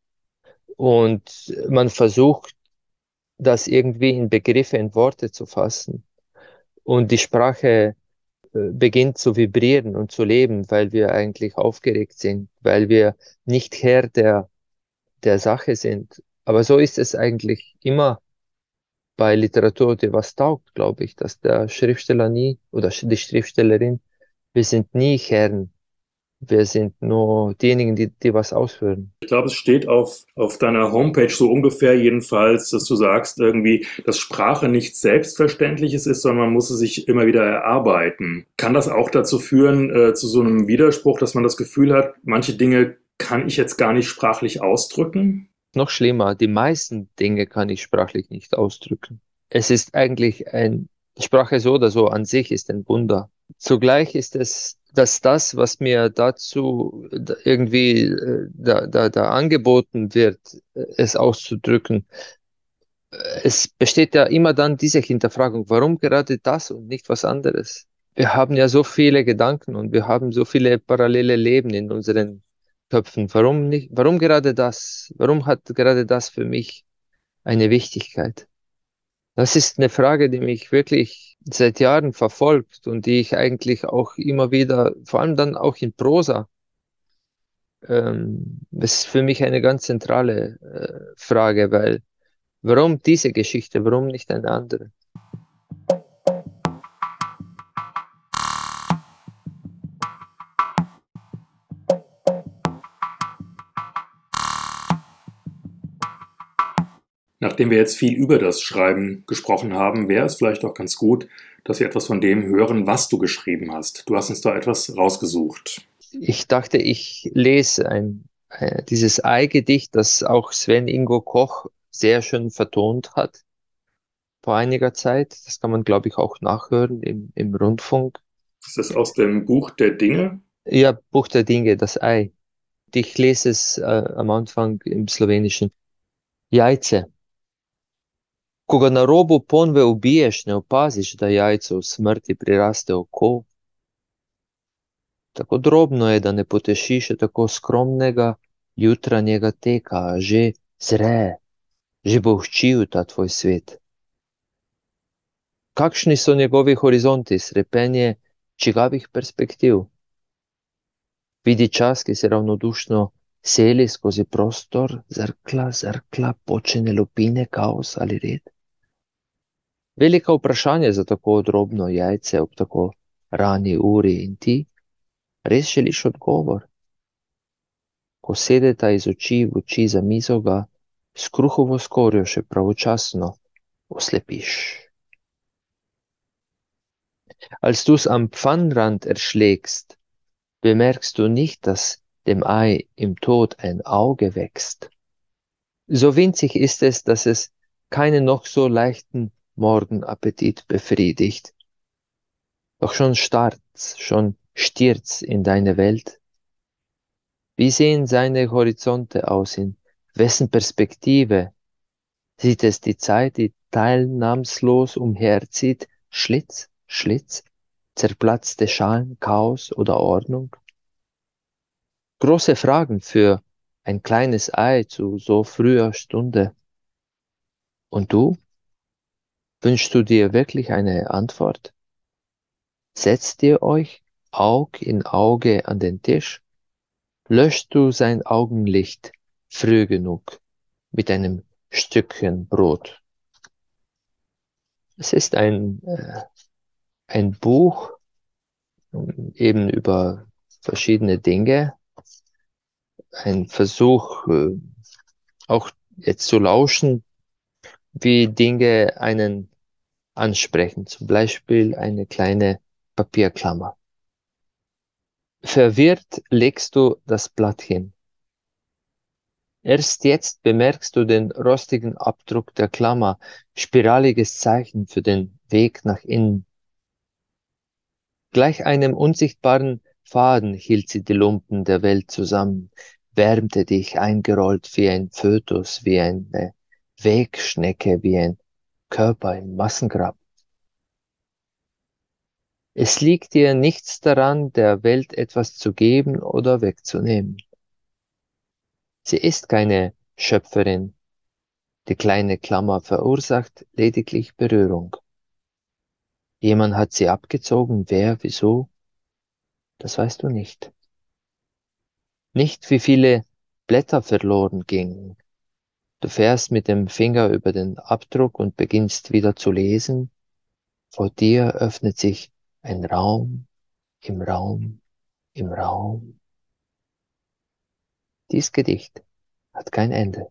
Und man versucht, das irgendwie in Begriffe, in Worte zu fassen. Und die Sprache äh, beginnt zu vibrieren und zu leben, weil wir eigentlich aufgeregt sind, weil wir nicht Herr der der Sache sind. Aber so ist es eigentlich immer bei Literatur, die was taugt, glaube ich, dass der Schriftsteller nie oder die Schriftstellerin, wir sind nie Herren, wir sind nur diejenigen, die, die was ausführen. Ich glaube, es steht auf, auf deiner Homepage so ungefähr jedenfalls, dass du sagst irgendwie, dass Sprache nichts Selbstverständliches ist, sondern man muss es sich immer wieder erarbeiten. Kann das auch dazu führen, äh, zu so einem Widerspruch, dass man das Gefühl hat, manche Dinge kann ich jetzt gar nicht sprachlich ausdrücken? Noch schlimmer, die meisten Dinge kann ich sprachlich nicht ausdrücken. Es ist eigentlich ein, Sprache so oder so an sich ist ein Wunder. Zugleich ist es, dass das, was mir dazu da- irgendwie äh, da, da, da angeboten wird, äh, es auszudrücken, äh, es besteht ja immer dann diese Hinterfragung, warum gerade das und nicht was anderes? Wir haben ja so viele Gedanken und wir haben so viele parallele Leben in unseren Köpfen. Warum nicht, warum gerade das? Warum hat gerade das für mich eine Wichtigkeit? Das ist eine Frage, die mich wirklich seit Jahren verfolgt und die ich eigentlich auch immer wieder, vor allem dann auch in Prosa, ähm, das ist für mich eine ganz zentrale äh, Frage, weil warum diese Geschichte, warum nicht eine andere? Nachdem wir jetzt viel über das Schreiben gesprochen haben, wäre es vielleicht auch ganz gut, dass wir etwas von dem hören, was du geschrieben hast. Du hast uns da etwas rausgesucht. Ich dachte, ich lese ein, äh, dieses Ei-Gedicht, das auch Sven Ingo Koch sehr schön vertont hat vor einiger Zeit. Das kann man, glaube ich, auch nachhören im, im Rundfunk. Das ist aus dem Buch der Dinge. Ja, Buch der Dinge, das Ei. Ich lese es äh, am Anfang im Slowenischen. Jajce. Ko ga na robu ponve ubiješ, ne opaziš, da jajce v smrti priraste oko. Tako drobno je, da ne poteši še tako skromnega jutranjega teka, a že zre, že bohči v ta tvoj svet. Kakšni so njegovi horizonti, srepenje čigavih perspektiv? Vidi čas, ki se ravnodušno seli skozi prostor, zrkla, zrkla, počene lupine, kaos ali red. Velika vprašanja za tako drobno jajce ob tako rani uri in ti res želiš odgovor. Ko sedeta iz oči v oči za mizo, ga s kruhovo skorjo še pravočasno oslepiš. Als du's am Pfannenrand erschlägst, bemerkst du nicht, dass dem Ei im Tod ein Auge wächst. So winzig ist es, dass es keinen noch so leichten Morgenappetit befriedigt. Doch schon starrt's, schon stiert's in deine Welt. Wie sehen seine Horizonte aus? In wessen Perspektive sieht es die Zeit, die teilnahmslos umherzieht? Schlitz, Schlitz, zerplatzte Schalen, Chaos oder Ordnung? Große Fragen für ein kleines Ei zu so früher Stunde. Und du? Wünschst du dir wirklich eine Antwort? Setzt ihr euch Aug in Auge an den Tisch? Löschst du sein Augenlicht früh genug mit einem Stückchen Brot? Es ist ein, äh, ein Buch eben über verschiedene Dinge, ein Versuch, äh, auch jetzt zu lauschen, wie Dinge einen ansprechen, zum Beispiel eine kleine Papierklammer. Verwirrt legst du das Blatt hin. Erst jetzt bemerkst du den rostigen Abdruck der Klammer, spiraliges Zeichen für den Weg nach innen. Gleich einem unsichtbaren Faden hielt sie die Lumpen der Welt zusammen, wärmte dich eingerollt wie ein Fötus, wie eine Wegschnecke, wie ein Körper im Massengrab. Es liegt dir nichts daran, der Welt etwas zu geben oder wegzunehmen. Sie ist keine Schöpferin. Die kleine Klammer verursacht lediglich Berührung. Jemand hat sie abgezogen, wer, wieso, das weißt du nicht. Nicht, wie viele Blätter verloren gingen. Du fährst mit dem Finger über den Abdruck und beginnst wieder zu lesen. Vor dir öffnet sich ein Raum, im Raum, im Raum. Dies Gedicht hat kein Ende.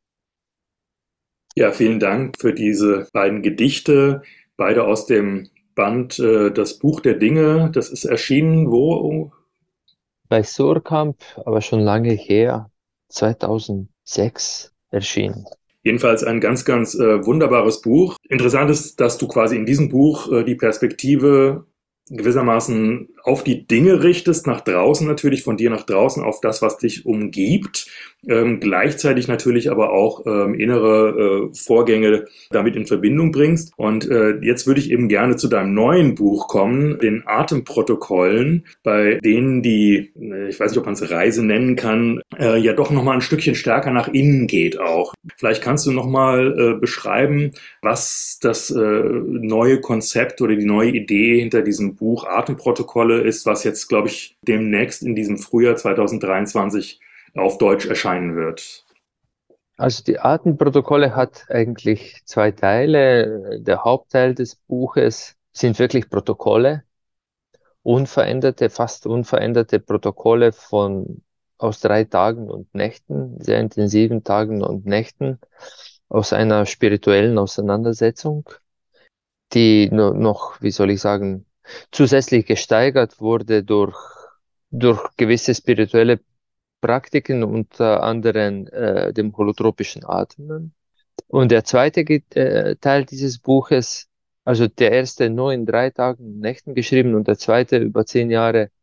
Ja, vielen Dank für diese beiden Gedichte, beide aus dem Band äh, Das Buch der Dinge. Das ist erschienen wo? Bei Surkamp, aber schon lange her, zweitausendsechs erschienen. Jedenfalls ein ganz, ganz äh, wunderbares Buch. Interessant ist, dass du quasi in diesem Buch äh, die Perspektive gewissermaßen auf die Dinge richtest, nach draußen natürlich, von dir nach draußen, auf das, was dich umgibt, ähm, gleichzeitig natürlich aber auch ähm, innere äh, Vorgänge damit in Verbindung bringst. Und äh, jetzt würde ich eben gerne zu deinem neuen Buch kommen, den Atemprotokollen, bei denen die, äh, ich weiß nicht, ob man es Reise nennen kann, äh, ja doch nochmal ein Stückchen stärker nach innen geht auch. Vielleicht kannst du nochmal äh, beschreiben, was das äh, neue Konzept oder die neue Idee hinter diesem Buch Atemprotokolle ist, was jetzt, glaube ich, demnächst in diesem Frühjahr zweitausenddreiundzwanzig auf Deutsch erscheinen wird. Also die Atemprotokolle hat eigentlich zwei Teile. Der Hauptteil des Buches sind wirklich Protokolle, unveränderte, fast unveränderte Protokolle von aus drei Tagen und Nächten, sehr intensiven Tagen und Nächten, aus einer spirituellen Auseinandersetzung, die no, noch, wie soll ich sagen, zusätzlich gesteigert wurde durch, durch gewisse spirituelle Praktiken, unter anderem äh, dem holotropischen Atmen. Und der zweite äh, Teil dieses Buches, also der erste nur in drei Tagen und Nächten geschrieben und der zweite über zehn Jahre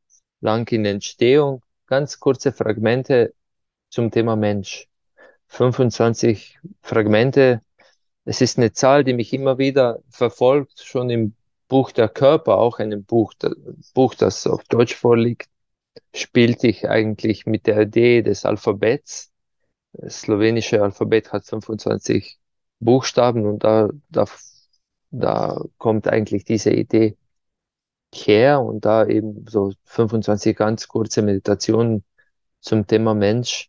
lang in Entstehung. Ganz kurze Fragmente zum Thema Mensch. fünfundzwanzig Fragmente. Es ist eine Zahl, die mich immer wieder verfolgt, schon im Buch Der Körper, auch einem Buch, das, Buch, das auf Deutsch vorliegt, spielte ich eigentlich mit der Idee des Alphabets. Das slowenische Alphabet hat fünfundzwanzig Buchstaben und da, da, da kommt eigentlich diese Idee her und da eben so fünfundzwanzig ganz kurze Meditationen zum Thema Mensch,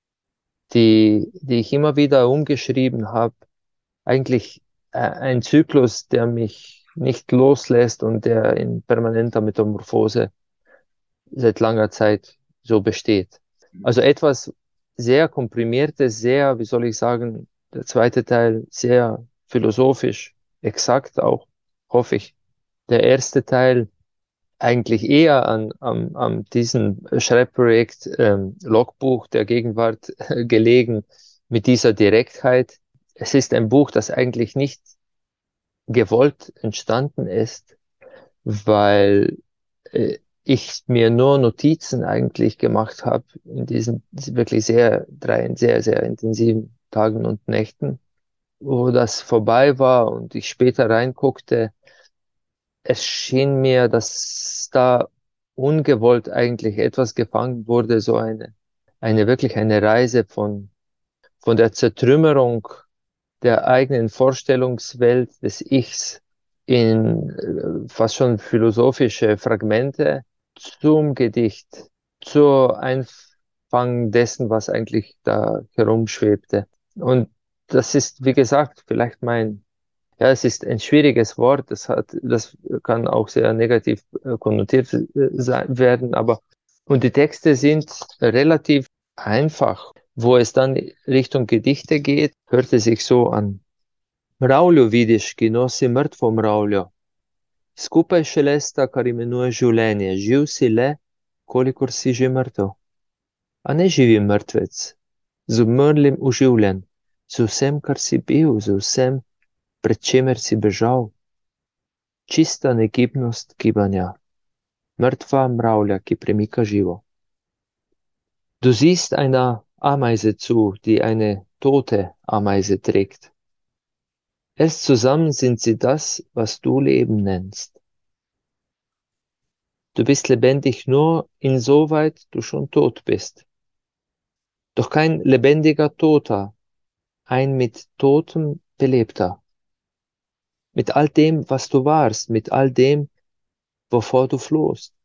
die, die ich immer wieder umgeschrieben habe. Eigentlich äh, ein Zyklus, der mich nicht loslässt und der in permanenter Metamorphose seit langer Zeit so besteht. Also etwas sehr komprimiertes, sehr, wie soll ich sagen, der zweite Teil sehr philosophisch, exakt auch, hoffe ich. Der erste Teil eigentlich eher an, an, an diesem Schreibprojekt ähm, Logbuch der Gegenwart äh, gelegen, mit dieser Direktheit. Es ist ein Buch, das eigentlich nicht gewollt entstanden ist, weil äh, ich mir nur Notizen eigentlich gemacht habe in diesen wirklich sehr, drei sehr, sehr intensiven Tagen und Nächten, wo das vorbei war und ich später reinguckte. Es schien mir, dass da ungewollt eigentlich etwas gefangen wurde, so eine, eine wirklich eine Reise von, von der Zertrümmerung der eigenen Vorstellungswelt des Ichs in äh, fast schon philosophische Fragmente zum Gedicht, zur Einfang dessen, was eigentlich da herumschwebte. Und das ist, wie gesagt, vielleicht mein, ja, es ist ein schwieriges Wort, das hat, das kann auch sehr negativ äh, konnotiert äh, sein, werden, aber, und die Texte sind relativ einfach. Wo es dann Richtung Gedichte geht, hört es sich so an. Mravljo vidiš, ki nosi mrtvo mravljo. Skupaj šelesta, kar imenuje življenje. Živ si le, kolikor si že mrtev. A ne živi mrtvec, z umrlim oživljen, z vsem, kar si bil, z vsem, pred čemer si bežal. Čista negibnost gibanja. Mrtva mravlja, ki premika živo. Du siehst einer Ameise zu, die eine tote Ameise trägt. Erst zusammen sind sie das, was du Leben nennst. Du bist lebendig nur insoweit du schon tot bist. Doch kein lebendiger Toter, ein mit Totem Belebter. Mit all dem, was du warst, mit all dem, wovor du flohst.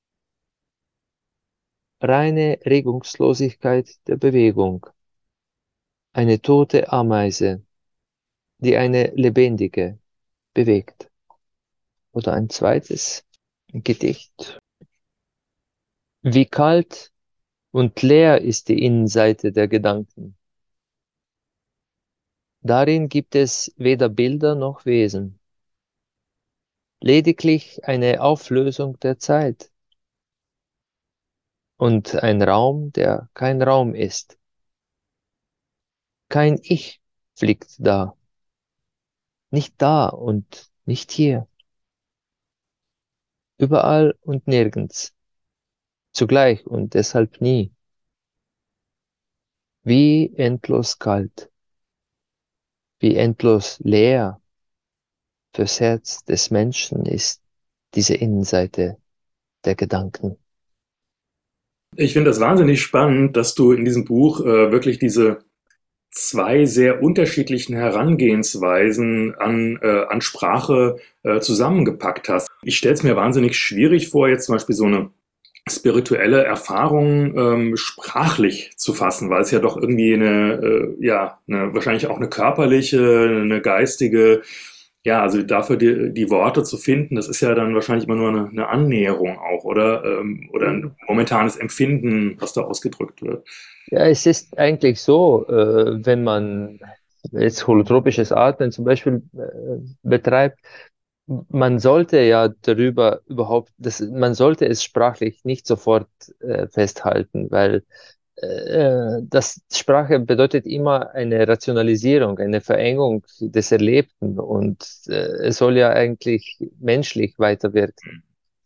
Reine Regungslosigkeit der Bewegung. Eine tote Ameise, die eine lebendige bewegt. Oder ein zweites Gedicht. Wie kalt und leer ist die Innenseite der Gedanken. Darin gibt es weder Bilder noch Wesen. Lediglich eine Auflösung der Zeit. Und ein Raum, der kein Raum ist. Kein Ich fliegt da. Nicht da und nicht hier. Überall und nirgends. Zugleich und deshalb nie. Wie endlos kalt. Wie endlos leer fürs Herz des Menschen ist diese Innenseite der Gedanken. Ich finde das wahnsinnig spannend, dass du in diesem Buch äh, wirklich diese zwei sehr unterschiedlichen Herangehensweisen an, äh, an Sprache äh, zusammengepackt hast. Ich stelle es mir wahnsinnig schwierig vor, jetzt zum Beispiel so eine spirituelle Erfahrung ähm, sprachlich zu fassen, weil es ja doch irgendwie eine, äh, ja, eine, wahrscheinlich auch eine körperliche, eine geistige, ja, also dafür die, die Worte zu finden, das ist ja dann wahrscheinlich immer nur eine, eine Annäherung auch, oder? Ähm, oder ein momentanes Empfinden, was da ausgedrückt wird. Ja, es ist eigentlich so, äh, wenn man jetzt holotropisches Atmen zum Beispiel äh, betreibt, man sollte ja darüber überhaupt, das, man sollte es sprachlich nicht sofort äh, festhalten, weil äh, das Sprache bedeutet immer eine Rationalisierung, eine Verengung des Erlebten und äh, es soll ja eigentlich menschlich weiterwirken.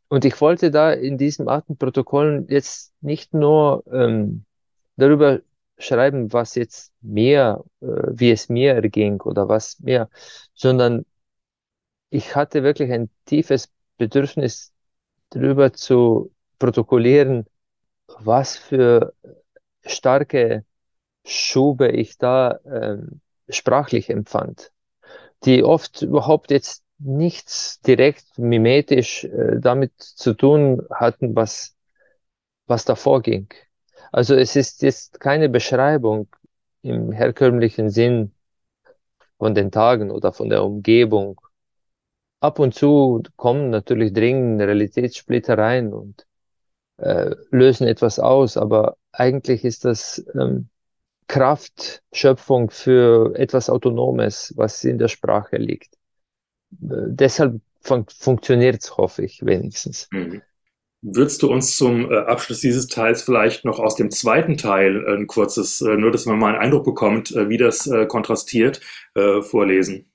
Und ich wollte da in diesem Atemprotokoll jetzt nicht nur ähm, darüber schreiben, was jetzt mir, äh, wie es mir erging oder was mir, sondern ich hatte wirklich ein tiefes Bedürfnis, darüber zu protokollieren, was für starke Schube ich da ähm, sprachlich empfand, die oft überhaupt jetzt nichts direkt mimetisch äh, damit zu tun hatten, was, was davor ging. Also es ist jetzt keine Beschreibung im herkömmlichen Sinn von den Tagen oder von der Umgebung. Ab und zu kommen natürlich dringend Realitätssplittereien und äh, lösen etwas aus, aber eigentlich ist das ähm, Kraftschöpfung für etwas Autonomes, was in der Sprache liegt. Äh, deshalb fun funktioniert es, hoffe ich, wenigstens. Mhm. Würdest du uns zum äh, Abschluss dieses Teils vielleicht noch aus dem zweiten Teil äh, ein kurzes, äh, nur dass man mal einen Eindruck bekommt, äh, wie das äh, kontrastiert, äh, vorlesen?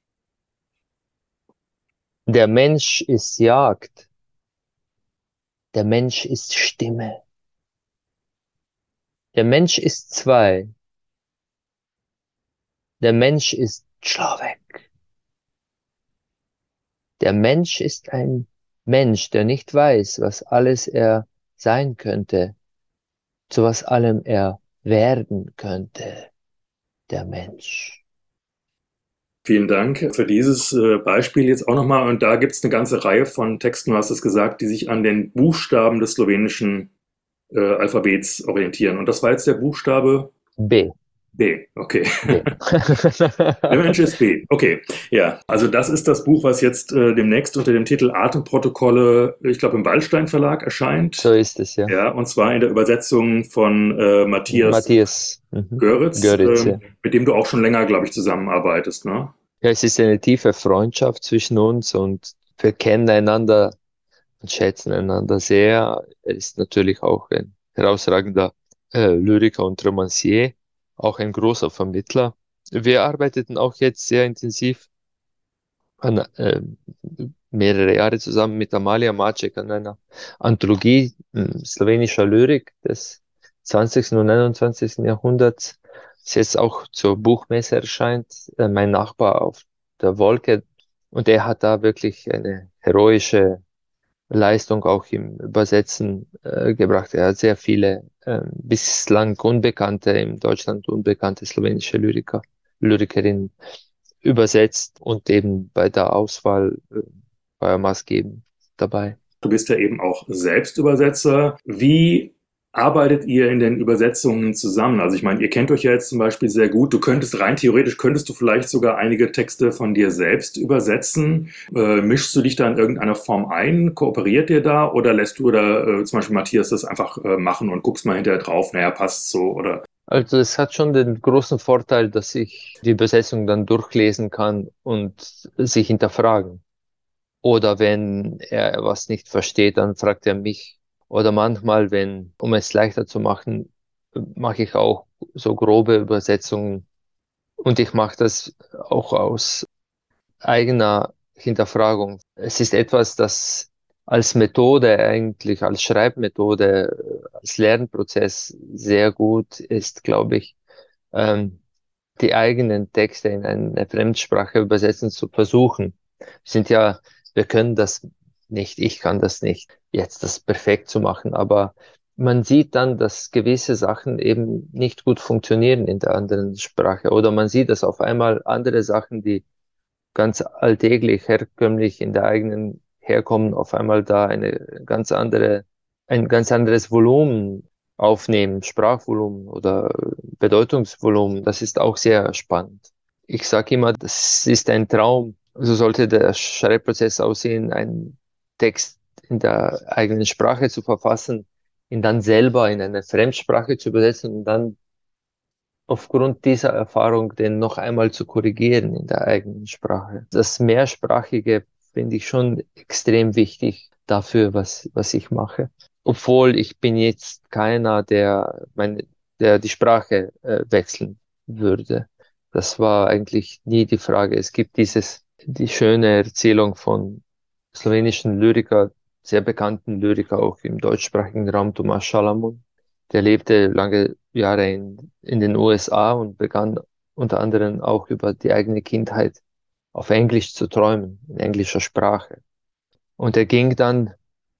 Der Mensch ist Jagd, der Mensch ist Stimme, der Mensch ist zwei, der Mensch ist Človek, der Mensch ist ein Mensch, der nicht weiß, was alles er sein könnte, zu was allem er werden könnte, der Mensch. Vielen Dank für dieses äh, Beispiel jetzt auch nochmal. Und da gibt es eine ganze Reihe von Texten, du hast es gesagt, die sich an den Buchstaben des slowenischen äh, Alphabets orientieren. Und das war jetzt der Buchstabe B. B. Okay. B. Der Mensch ist B. Okay. Ja, also das ist das Buch, was jetzt äh, demnächst unter dem Titel Atemprotokolle, ich glaube, im Wallstein Verlag So erscheint. ist es, ja. Ja, und zwar in der Übersetzung von äh, Matthias Matthias mhm. Göritz, Göritz, äh, ja. mit dem du auch schon länger, glaube ich, zusammenarbeitest, ne? Ja, es ist eine tiefe Freundschaft zwischen uns und wir kennen einander und schätzen einander sehr. Er ist natürlich auch ein herausragender äh, Lyriker und Romancier, auch ein großer Vermittler. Wir arbeiteten auch jetzt sehr intensiv an, äh, mehrere Jahre zusammen mit Amalia Maček an einer Anthologie äh, slowenischer Lyrik des zwanzigsten und einundzwanzigsten Jahrhunderts, das jetzt auch zur Buchmesse erscheint. Äh, mein Nachbar auf der Wolke, und er hat da wirklich eine heroische Leistung auch im Übersetzen äh, gebracht. Er hat sehr viele äh, bislang unbekannte, in Deutschland unbekannte slowenische Lyriker, Lyrikerinnen übersetzt und eben bei der Auswahl äh, war er maßgebend dabei. Du bist ja eben auch Selbstübersetzer. Wie arbeitet ihr in den Übersetzungen zusammen? Also ich meine, ihr kennt euch ja jetzt zum Beispiel sehr gut. Du könntest rein theoretisch, könntest du vielleicht sogar einige Texte von dir selbst übersetzen. Äh, mischst du dich da in irgendeiner Form ein? Kooperiert ihr da? Oder lässt du oder äh, zum Beispiel Matthias das einfach äh, machen und guckst mal hinterher drauf, naja, passt so oder? Also es hat schon den großen Vorteil, dass ich die Übersetzung dann durchlesen kann und sich hinterfragen. Oder wenn er was nicht versteht, dann fragt er mich. Oder manchmal, wenn, um es leichter zu machen, mache ich auch so grobe Übersetzungen. Und ich mache das auch aus eigener Hinterfragung. Es ist etwas, das als Methode eigentlich, als Schreibmethode, als Lernprozess sehr gut ist, glaube ich, ähm, die eigenen Texte in eine Fremdsprache übersetzen zu versuchen. Wir sind ja, wir können das nicht, ich kann das nicht, jetzt das perfekt zu machen, aber man sieht dann, dass gewisse Sachen eben nicht gut funktionieren in der anderen Sprache oder man sieht, dass auf einmal andere Sachen, die ganz alltäglich, herkömmlich in der eigenen herkommen, auf einmal da eine ganz andere, ein ganz anderes Volumen aufnehmen, Sprachvolumen oder Bedeutungsvolumen. Das ist auch sehr spannend. Ich sage immer, das ist ein Traum. So sollte der Schreibprozess aussehen, einen Text in der eigenen Sprache zu verfassen, ihn dann selber in eine Fremdsprache zu übersetzen und dann aufgrund dieser Erfahrung den noch einmal zu korrigieren in der eigenen Sprache. Das Mehrsprachige finde ich schon extrem wichtig dafür, was, was ich mache. Obwohl ich bin jetzt keiner, der meine, der die Sprache äh, wechseln würde. Das war eigentlich nie die Frage. Es gibt dieses, die schöne Erzählung von slowenischen Lyriker, sehr bekannten Lyriker auch im deutschsprachigen Raum, Thomas Chalamun. Der lebte lange Jahre in, in den U S A und begann unter anderem auch über die eigene Kindheit auf Englisch zu träumen, in englischer Sprache. Und er ging dann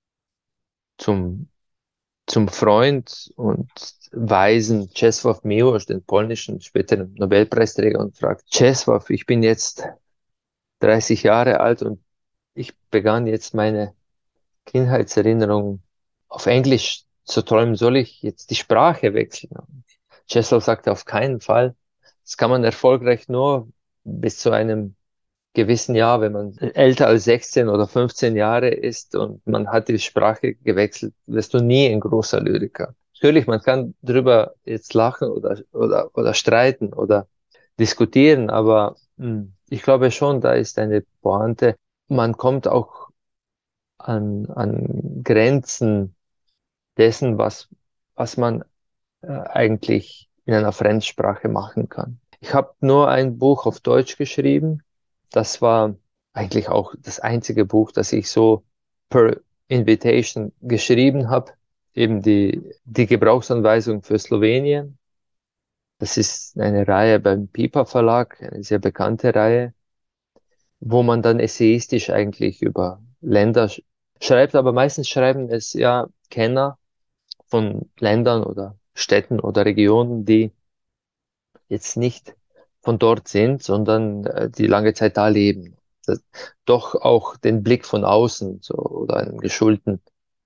zum, zum Freund und Weisen Czesław Miłosz, den polnischen späteren Nobelpreisträger, und fragt: Czesław, ich bin jetzt dreißig Jahre alt und ich begann jetzt meine Kindheitserinnerungen auf Englisch zu träumen. Soll ich jetzt die Sprache wechseln? Czesław sagte: auf keinen Fall. Das kann man erfolgreich nur bis zu einem gewissen Jahr, wenn man älter als sechzehn oder fünfzehn Jahre ist und man hat die Sprache gewechselt, wirst du nie ein großer Lyriker. Natürlich, man kann drüber jetzt lachen oder, oder, oder streiten oder diskutieren, aber mh, ich glaube schon, da ist eine Pointe. Man kommt auch an, an Grenzen dessen, was, was man äh, eigentlich in einer Fremdsprache machen kann. Ich habe nur ein Buch auf Deutsch geschrieben. Das war eigentlich auch das einzige Buch, das ich so per Invitation geschrieben habe. Eben die, die Gebrauchsanweisung für Slowenien. Das ist eine Reihe beim Piper Verlag, eine sehr bekannte Reihe, wo man dann essayistisch eigentlich über Länder sch schreibt, aber meistens schreiben es ja Kenner von Ländern oder Städten oder Regionen, die jetzt nicht von dort sind, sondern äh, die lange Zeit da leben. Das, doch auch den Blick von außen so, oder einen geschulten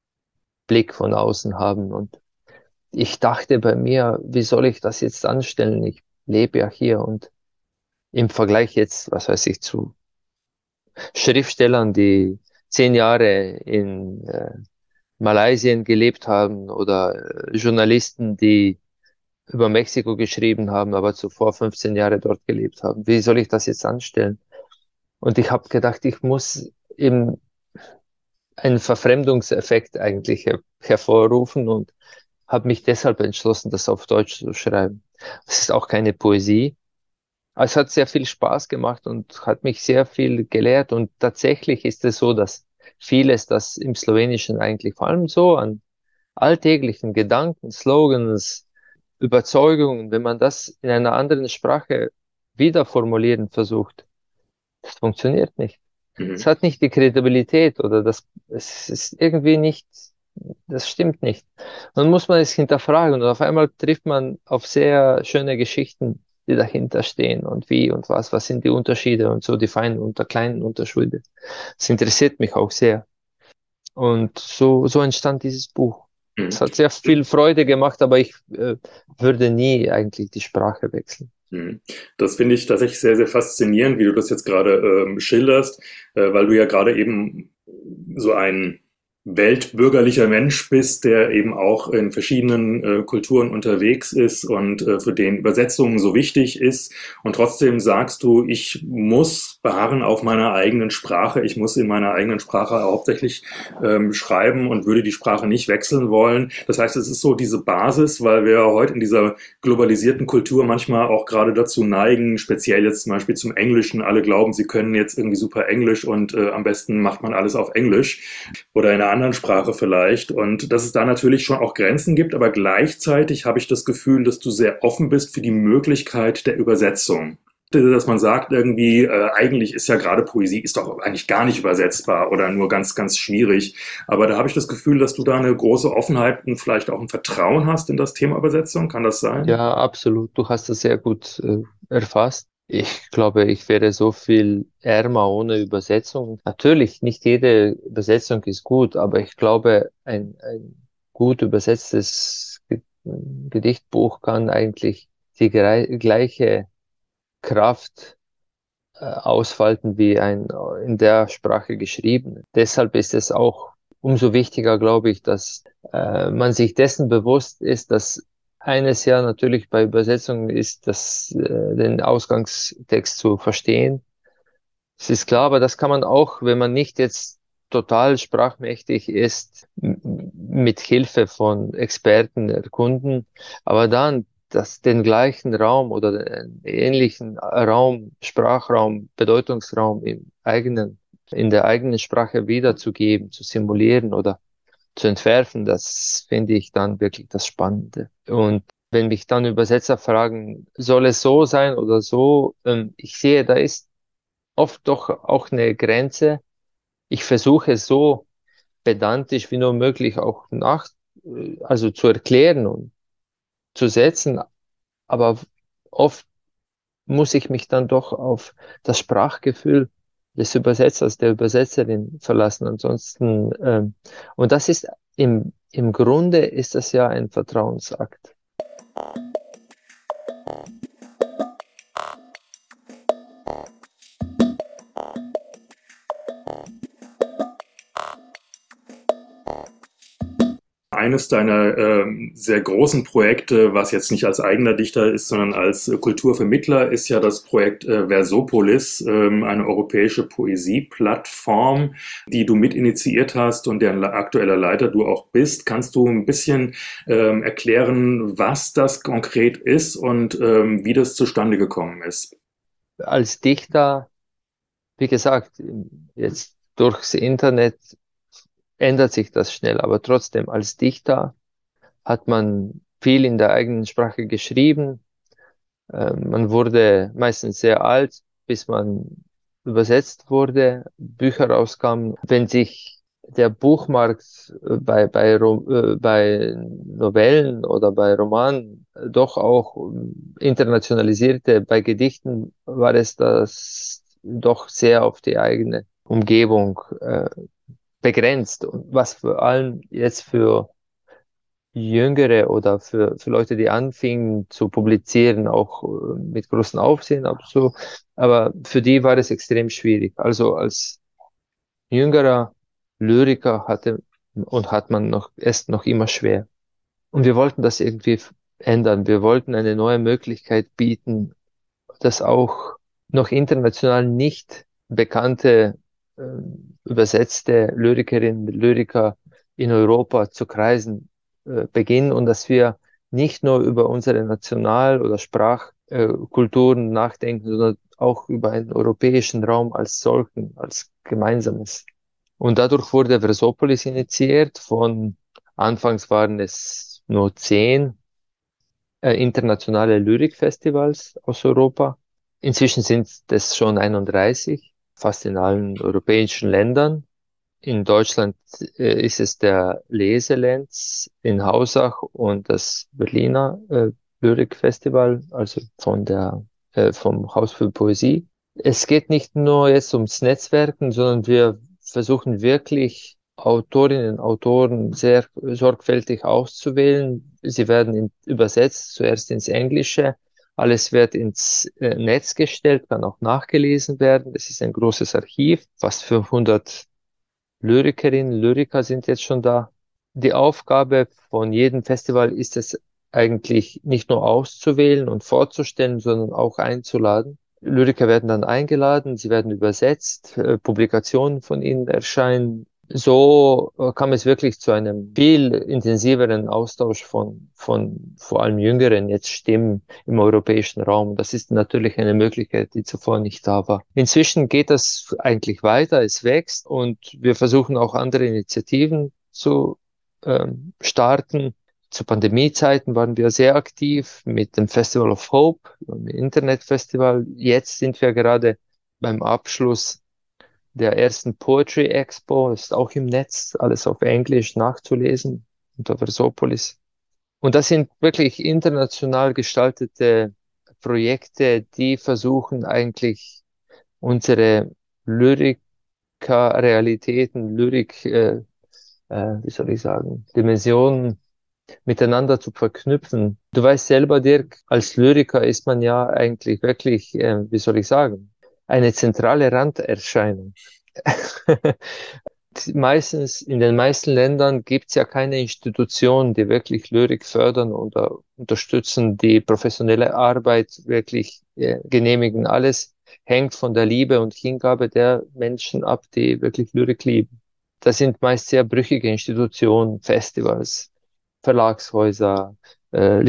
Blick von außen haben. Und ich dachte bei mir, wie soll ich das jetzt anstellen? Ich lebe ja hier und im Vergleich jetzt, was weiß ich, zu Schriftstellern, die zehn Jahre in äh, Malaysia gelebt haben oder äh, Journalisten, die über Mexiko geschrieben haben, aber zuvor fünfzehn Jahre dort gelebt haben. Wie soll ich das jetzt anstellen? Und ich habe gedacht, ich muss eben einen Verfremdungseffekt eigentlich her hervorrufen und habe mich deshalb entschlossen, das auf Deutsch zu schreiben. Es ist auch keine Poesie. Es hat sehr viel Spaß gemacht und hat mich sehr viel gelehrt. Und tatsächlich ist es so, dass vieles, das im Slowenischen eigentlich vor allem so an alltäglichen Gedanken, Slogans, Überzeugungen, wenn man das in einer anderen Sprache wieder formulieren versucht, das funktioniert nicht. Es Mhm. hat nicht die Kredibilität oder das, es ist irgendwie nicht, das stimmt nicht. Dann muss man es hinterfragen und auf einmal trifft man auf sehr schöne Geschichten, die dahinter stehen und wie und was, was sind die Unterschiede und so die feinen und kleinen Unterschiede. Das interessiert mich auch sehr. Und so, so entstand dieses Buch. Es Mhm. hat sehr viel Freude gemacht, aber ich äh, würde nie eigentlich die Sprache wechseln. Mhm. Das finde ich tatsächlich sehr, sehr faszinierend, wie du das jetzt gerade ähm, schilderst, äh, weil du ja gerade eben so ein weltbürgerlicher Mensch bist, der eben auch in verschiedenen äh, Kulturen unterwegs ist und äh, für den Übersetzungen so wichtig ist. Und trotzdem sagst du, ich muss beharren auf meiner eigenen Sprache, ich muss in meiner eigenen Sprache hauptsächlich ähm, schreiben und würde die Sprache nicht wechseln wollen. Das heißt, es ist so diese Basis, weil wir heute in dieser globalisierten Kultur manchmal auch gerade dazu neigen, speziell jetzt zum Beispiel zum Englischen. Alle glauben, sie können jetzt irgendwie super Englisch und äh, am besten macht man alles auf Englisch oder in einer anderen Sprache vielleicht. Und dass es da natürlich schon auch Grenzen gibt, aber gleichzeitig habe ich das Gefühl, dass du sehr offen bist für die Möglichkeit der Übersetzung. Dass man sagt irgendwie, äh, eigentlich ist ja gerade Poesie ist doch eigentlich gar nicht übersetzbar oder nur ganz, ganz schwierig. Aber da habe ich das Gefühl, dass du da eine große Offenheit und vielleicht auch ein Vertrauen hast in das Thema Übersetzung. Kann das sein? Ja, absolut. Du hast das sehr gut äh, erfasst. Ich glaube, ich wäre so viel ärmer ohne Übersetzung. Natürlich, nicht jede Übersetzung ist gut, aber ich glaube, ein, ein gut übersetztes Ge- Gedichtbuch kann eigentlich die grei- gleiche Kraft äh, ausfalten wie ein äh, in der Sprache geschrieben. Deshalb ist es auch umso wichtiger, glaube ich, dass äh, man sich dessen bewusst ist, dass eines ja natürlich bei Übersetzungen ist, dass äh, den Ausgangstext zu verstehen. Es ist klar, aber das kann man auch, wenn man nicht jetzt total sprachmächtig ist, m- mit Hilfe von Experten erkunden, aber dann das, den gleichen Raum oder einen ähnlichen Raum, Sprachraum, Bedeutungsraum im eigenen in der eigenen Sprache wiederzugeben, zu simulieren oder zu entwerfen, das finde ich dann wirklich das Spannende. Und wenn mich dann Übersetzer fragen, soll es so sein oder so, ähm, ich sehe, da ist oft doch auch eine Grenze. Ich versuche es so pedantisch wie nur möglich auch nach, äh, also zu erklären und zu setzen, aber oft muss ich mich dann doch auf das Sprachgefühl des Übersetzers, der Übersetzerin verlassen. Ansonsten, ähm, und das ist im, im Grunde ist das ja ein Vertrauensakt. Eines deiner ähm, sehr großen Projekte, was jetzt nicht als eigener Dichter ist, sondern als äh, Kulturvermittler, ist ja das Projekt äh, Versopolis, ähm, eine europäische Poesieplattform, die du mit initiiert hast und deren aktueller Leiter du auch bist. Kannst du ein bisschen ähm, erklären, was das konkret ist und ähm, wie das zustande gekommen ist? Als Dichter, wie gesagt, jetzt durchs Internet ändert sich das schnell, aber trotzdem als Dichter hat man viel in der eigenen Sprache geschrieben. Äh, man wurde meistens sehr alt, bis man übersetzt wurde, Bücher rauskamen. Wenn sich der Buchmarkt äh, bei, bei, Ro- äh, bei Novellen oder bei Romanen doch auch ähm, internationalisierte, bei Gedichten war es das doch sehr auf die eigene Umgebung äh, begrenzt. Und was vor allem jetzt für Jüngere oder für, für Leute, die anfingen zu publizieren, auch äh, mit großem Aufsehen ab so. Aber für die war es extrem schwierig. Also als jüngerer Lyriker hatte und hat man noch, es noch immer schwer. Und wir wollten das irgendwie f- ändern. Wir wollten eine neue Möglichkeit bieten, dass auch noch international nicht bekannte, ähm, übersetzte Lyrikerinnen, Lyriker in Europa zu kreisen, äh, beginnen und dass wir nicht nur über unsere National- oder Sprachkulturen nachdenken, sondern auch über einen europäischen Raum als solchen, als gemeinsames. Und dadurch wurde Versopolis initiiert. Von anfangs waren es nur zehn äh, internationale Lyrikfestivals aus Europa. Inzwischen sind es schon einunddreißig, fast in allen europäischen Ländern. In Deutschland äh, ist es der Leselenz in Hausach und das Berliner äh, Lyrikfestival, also von der, äh, vom Haus für Poesie. Es geht nicht nur jetzt ums Netzwerken, sondern wir versuchen wirklich Autorinnen und Autoren sehr sorgfältig auszuwählen. Sie werden in, übersetzt, zuerst ins Englische. Alles wird ins äh, Netz gestellt, kann auch nachgelesen werden. Das ist ein großes Archiv, fast fünfhundert Lyrikerinnen, Lyriker sind jetzt schon da. Die Aufgabe von jedem Festival ist es eigentlich nicht nur auszuwählen und vorzustellen, sondern auch einzuladen. Lyriker werden dann eingeladen, sie werden übersetzt, äh, Publikationen von ihnen erscheinen. So äh, kam es wirklich zu einem viel intensiveren Austausch von, von vor allem jüngeren jetzt Stimmen im europäischen Raum. Das ist natürlich eine Möglichkeit, die zuvor nicht da war. Inzwischen geht das eigentlich weiter, es wächst und wir versuchen auch andere Initiativen zu ähm, starten. Zu Pandemiezeiten waren wir sehr aktiv mit dem Festival of Hope, dem Internetfestival. Jetzt sind wir gerade beim Abschluss der ersten Poetry Expo, ist auch im Netz, alles auf Englisch nachzulesen unter Versopolis. Und das sind wirklich international gestaltete Projekte, die versuchen eigentlich unsere Lyriker-Realitäten, Lyrik, äh, äh, wie soll ich sagen, Dimensionen miteinander zu verknüpfen. Du weißt selber, Dirk, als Lyriker ist man ja eigentlich wirklich, äh, wie soll ich sagen, eine zentrale Randerscheinung. Meistens, in den meisten Ländern gibt es ja keine Institutionen, die wirklich Lyrik fördern oder unterstützen, die professionelle Arbeit wirklich äh, genehmigen. Alles hängt von der Liebe und Hingabe der Menschen ab, die wirklich Lyrik lieben. Das sind meist sehr brüchige Institutionen, Festivals, Verlagshäuser, äh,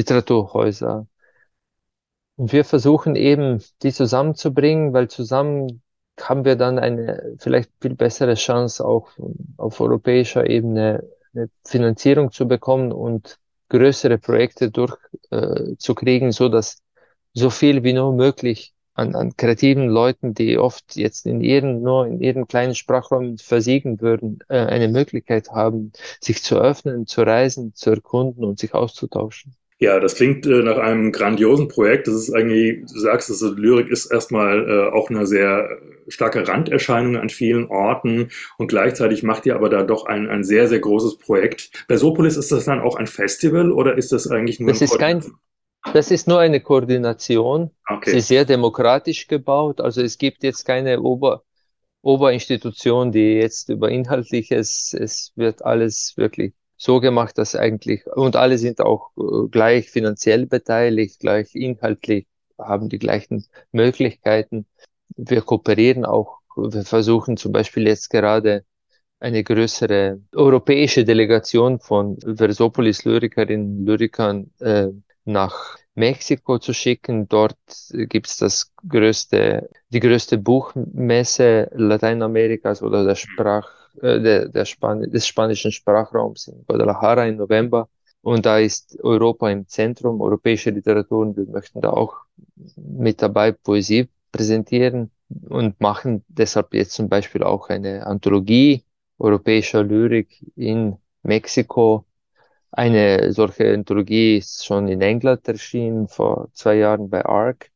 Literaturhäuser. Und wir versuchen eben, die zusammenzubringen, weil zusammen haben wir dann eine vielleicht viel bessere Chance, auch auf europäischer Ebene eine Finanzierung zu bekommen und größere Projekte durchzukriegen, äh, zu kriegen, so dass so viel wie nur möglich an, an kreativen Leuten, die oft jetzt in ihren, nur in ihren kleinen Sprachraum versiegen würden, äh, eine Möglichkeit haben, sich zu öffnen, zu reisen, zu erkunden und sich auszutauschen. Ja, das klingt äh, nach einem grandiosen Projekt. Das ist eigentlich, du sagst, also Lyrik ist erstmal äh, auch eine sehr starke Randerscheinung an vielen Orten und gleichzeitig macht ihr aber da doch ein, ein sehr, sehr großes Projekt. Persepolis, ist das dann auch ein Festival oder ist das eigentlich nur ein Das ist kein, Koordination? das ist nur eine Koordination. Sie Okay. ist sehr demokratisch gebaut. Also es gibt jetzt keine Ober, Oberinstitution, die jetzt über Inhaltliches, es wird alles wirklich so gemacht, dass eigentlich, und alle sind auch äh, gleich finanziell beteiligt, gleich inhaltlich, haben die gleichen Möglichkeiten. Wir kooperieren auch, wir versuchen zum Beispiel jetzt gerade eine größere europäische Delegation von Versopolis-Lyrikerinnen und Lyrikern äh, nach Mexiko zu schicken. Dort gibt's das größte, die größte Buchmesse Lateinamerikas oder der Sprach, äh, der, der Span des spanischen Sprachraums in Guadalajara im November. Und da ist Europa im Zentrum, europäische Literatur. Und wir möchten da auch mit dabei Poesie präsentieren und machen deshalb jetzt zum Beispiel auch eine Anthologie europäischer Lyrik in Mexiko. Eine solche Anthologie ist schon in England erschienen, vor zwei Jahren bei Arc.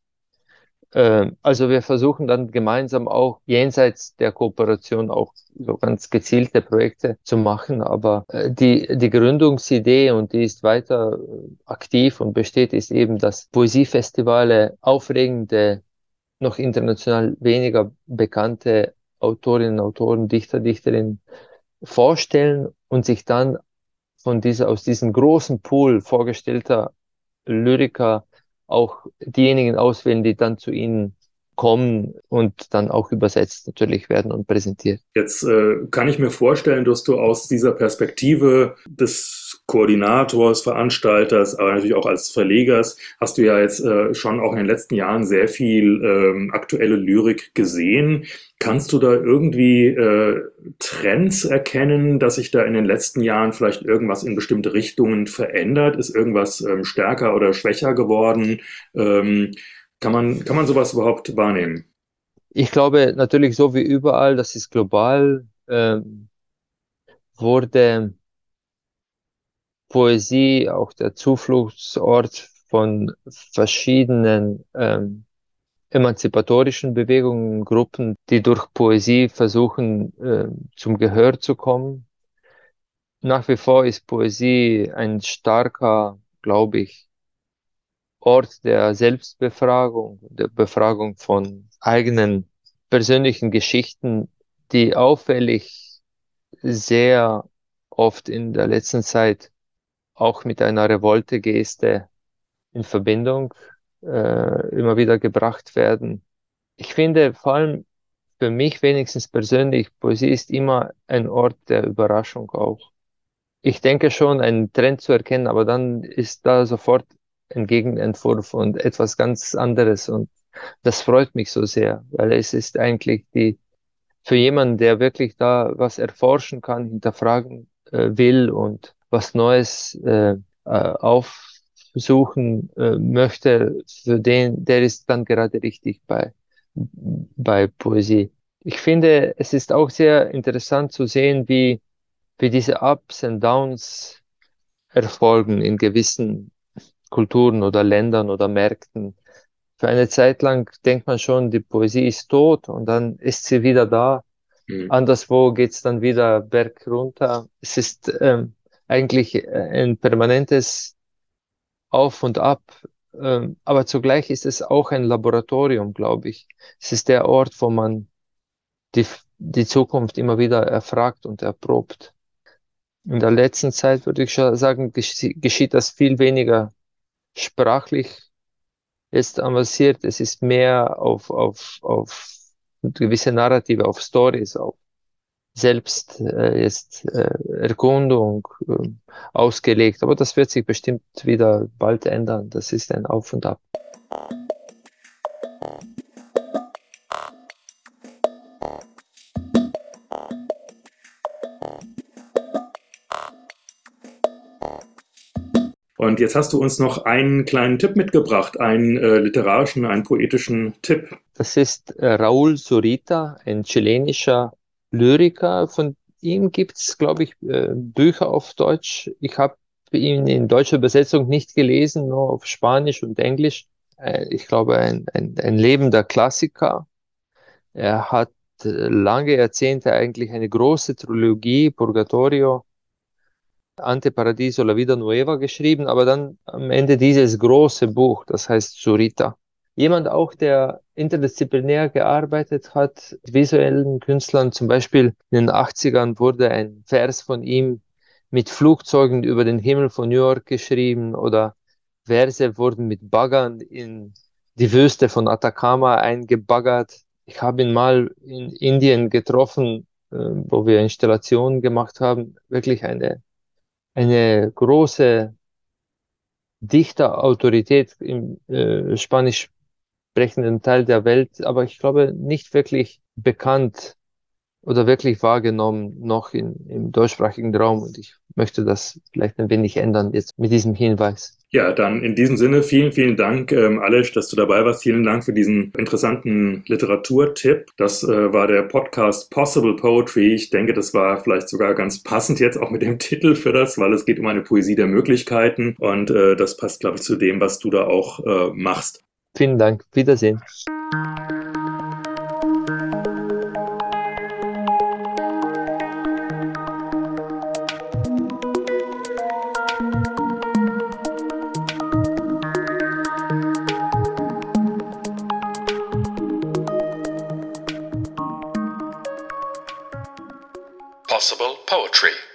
Ähm, also wir versuchen dann gemeinsam auch jenseits der Kooperation auch so ganz gezielte Projekte zu machen. Aber äh, die, die Gründungsidee, und die ist weiter äh, aktiv und besteht, ist eben, dass Poesiefestivale aufregende, noch international weniger bekannte Autorinnen, Autoren, Dichter, Dichterinnen vorstellen und sich dann von dieser, aus diesem großen Pool vorgestellter Lyriker auch diejenigen auswählen, die dann zu ihnen kommen und dann auch übersetzt natürlich werden und präsentiert. Jetzt äh, kann ich mir vorstellen, dass du aus dieser Perspektive des Koordinators, Veranstalters, aber natürlich auch als Verlegers, hast du ja jetzt äh, schon auch in den letzten Jahren sehr viel ähm, aktuelle Lyrik gesehen. Kannst du da irgendwie äh, Trends erkennen, dass sich da in den letzten Jahren vielleicht irgendwas in bestimmte Richtungen verändert? Ist irgendwas ähm, stärker oder schwächer geworden? Ähm, kann man, kann man sowas überhaupt wahrnehmen? Ich glaube natürlich so wie überall, das ist global, ähm, wurde Poesie auch der Zufluchtsort von verschiedenen ähm, emanzipatorischen Bewegungen, Gruppen, die durch Poesie versuchen, äh, zum Gehör zu kommen. Nach wie vor ist Poesie ein starker, glaube ich, Ort der Selbstbefragung, der Befragung von eigenen persönlichen Geschichten, die auffällig sehr oft in der letzten Zeit auch mit einer Revolte-Geste in Verbindung äh, immer wieder gebracht werden. Ich finde vor allem für mich wenigstens persönlich, Poesie ist immer ein Ort der Überraschung auch. Ich denke schon, einen Trend zu erkennen, aber dann ist da sofort ein Gegenentwurf und etwas ganz anderes. Und das freut mich so sehr, weil es ist eigentlich die, für jemanden, der wirklich da was erforschen kann, hinterfragen äh, will und was Neues äh, äh, aufsuchen äh, möchte, für den, der ist dann gerade richtig bei, bei Poesie. Ich finde, es ist auch sehr interessant zu sehen, wie, wie diese Ups und Downs erfolgen in gewissen Kulturen oder Ländern oder Märkten. Für eine Zeit lang denkt man schon, die Poesie ist tot und dann ist sie wieder da. Hm. Anderswo geht's dann wieder berg runter. Es ist ähm, eigentlich äh, ein permanentes Auf und Ab. Ähm, aber zugleich ist es auch ein Laboratorium, glaube ich. Es ist der Ort, wo man die, die Zukunft immer wieder erfragt und erprobt. In der letzten Zeit würde ich schon sagen, geschi- geschieht das viel weniger sprachlich jetzt avanciert. Es ist mehr auf, auf, auf gewisse Narrative, auf Stories, auf selbst äh, jetzt äh, Erkundung äh, ausgelegt. Aber das wird sich bestimmt wieder bald ändern. Das ist ein Auf und Ab. Und jetzt hast du uns noch einen kleinen Tipp mitgebracht, einen äh, literarischen, einen poetischen Tipp. Das ist äh, Raúl Zurita, ein chilenischer Lyriker. Von ihm gibt es, glaube ich, äh, Bücher auf Deutsch. Ich habe ihn in deutscher Übersetzung nicht gelesen, nur auf Spanisch und Englisch. Äh, ich glaube, ein, ein, ein lebender Klassiker. Er hat äh, lange Jahrzehnte eigentlich eine große Trilogie, Purgatorio, Anteparadiso, La Vida Nueva geschrieben, aber dann am Ende dieses große Buch, das heißt Zurita. Jemand auch, der interdisziplinär gearbeitet hat, mit visuellen Künstlern, zum Beispiel in den achtzigern wurde ein Vers von ihm mit Flugzeugen über den Himmel von New York geschrieben oder Verse wurden mit Baggern in die Wüste von Atacama eingebaggert. Ich habe ihn mal in Indien getroffen, äh, wo wir Installationen gemacht haben. Wirklich eine eine große Dichterautorität im äh, spanisch sprechenden Teil der Welt, aber ich glaube nicht wirklich bekannt oder wirklich wahrgenommen noch in, im deutschsprachigen Raum. Und ich möchte das vielleicht ein wenig ändern jetzt mit diesem Hinweis. Ja, dann in diesem Sinne vielen, vielen Dank, ähm, Aleš, dass du dabei warst. Vielen Dank für diesen interessanten Literaturtipp. Das äh, war der Podcast Possible Poetry. Ich denke, das war vielleicht sogar ganz passend jetzt auch mit dem Titel für das, weil es geht um eine Poesie der Möglichkeiten und äh, das passt, glaube ich, zu dem, was du da auch äh, machst. Vielen Dank. Wiedersehen. Possible Poetry.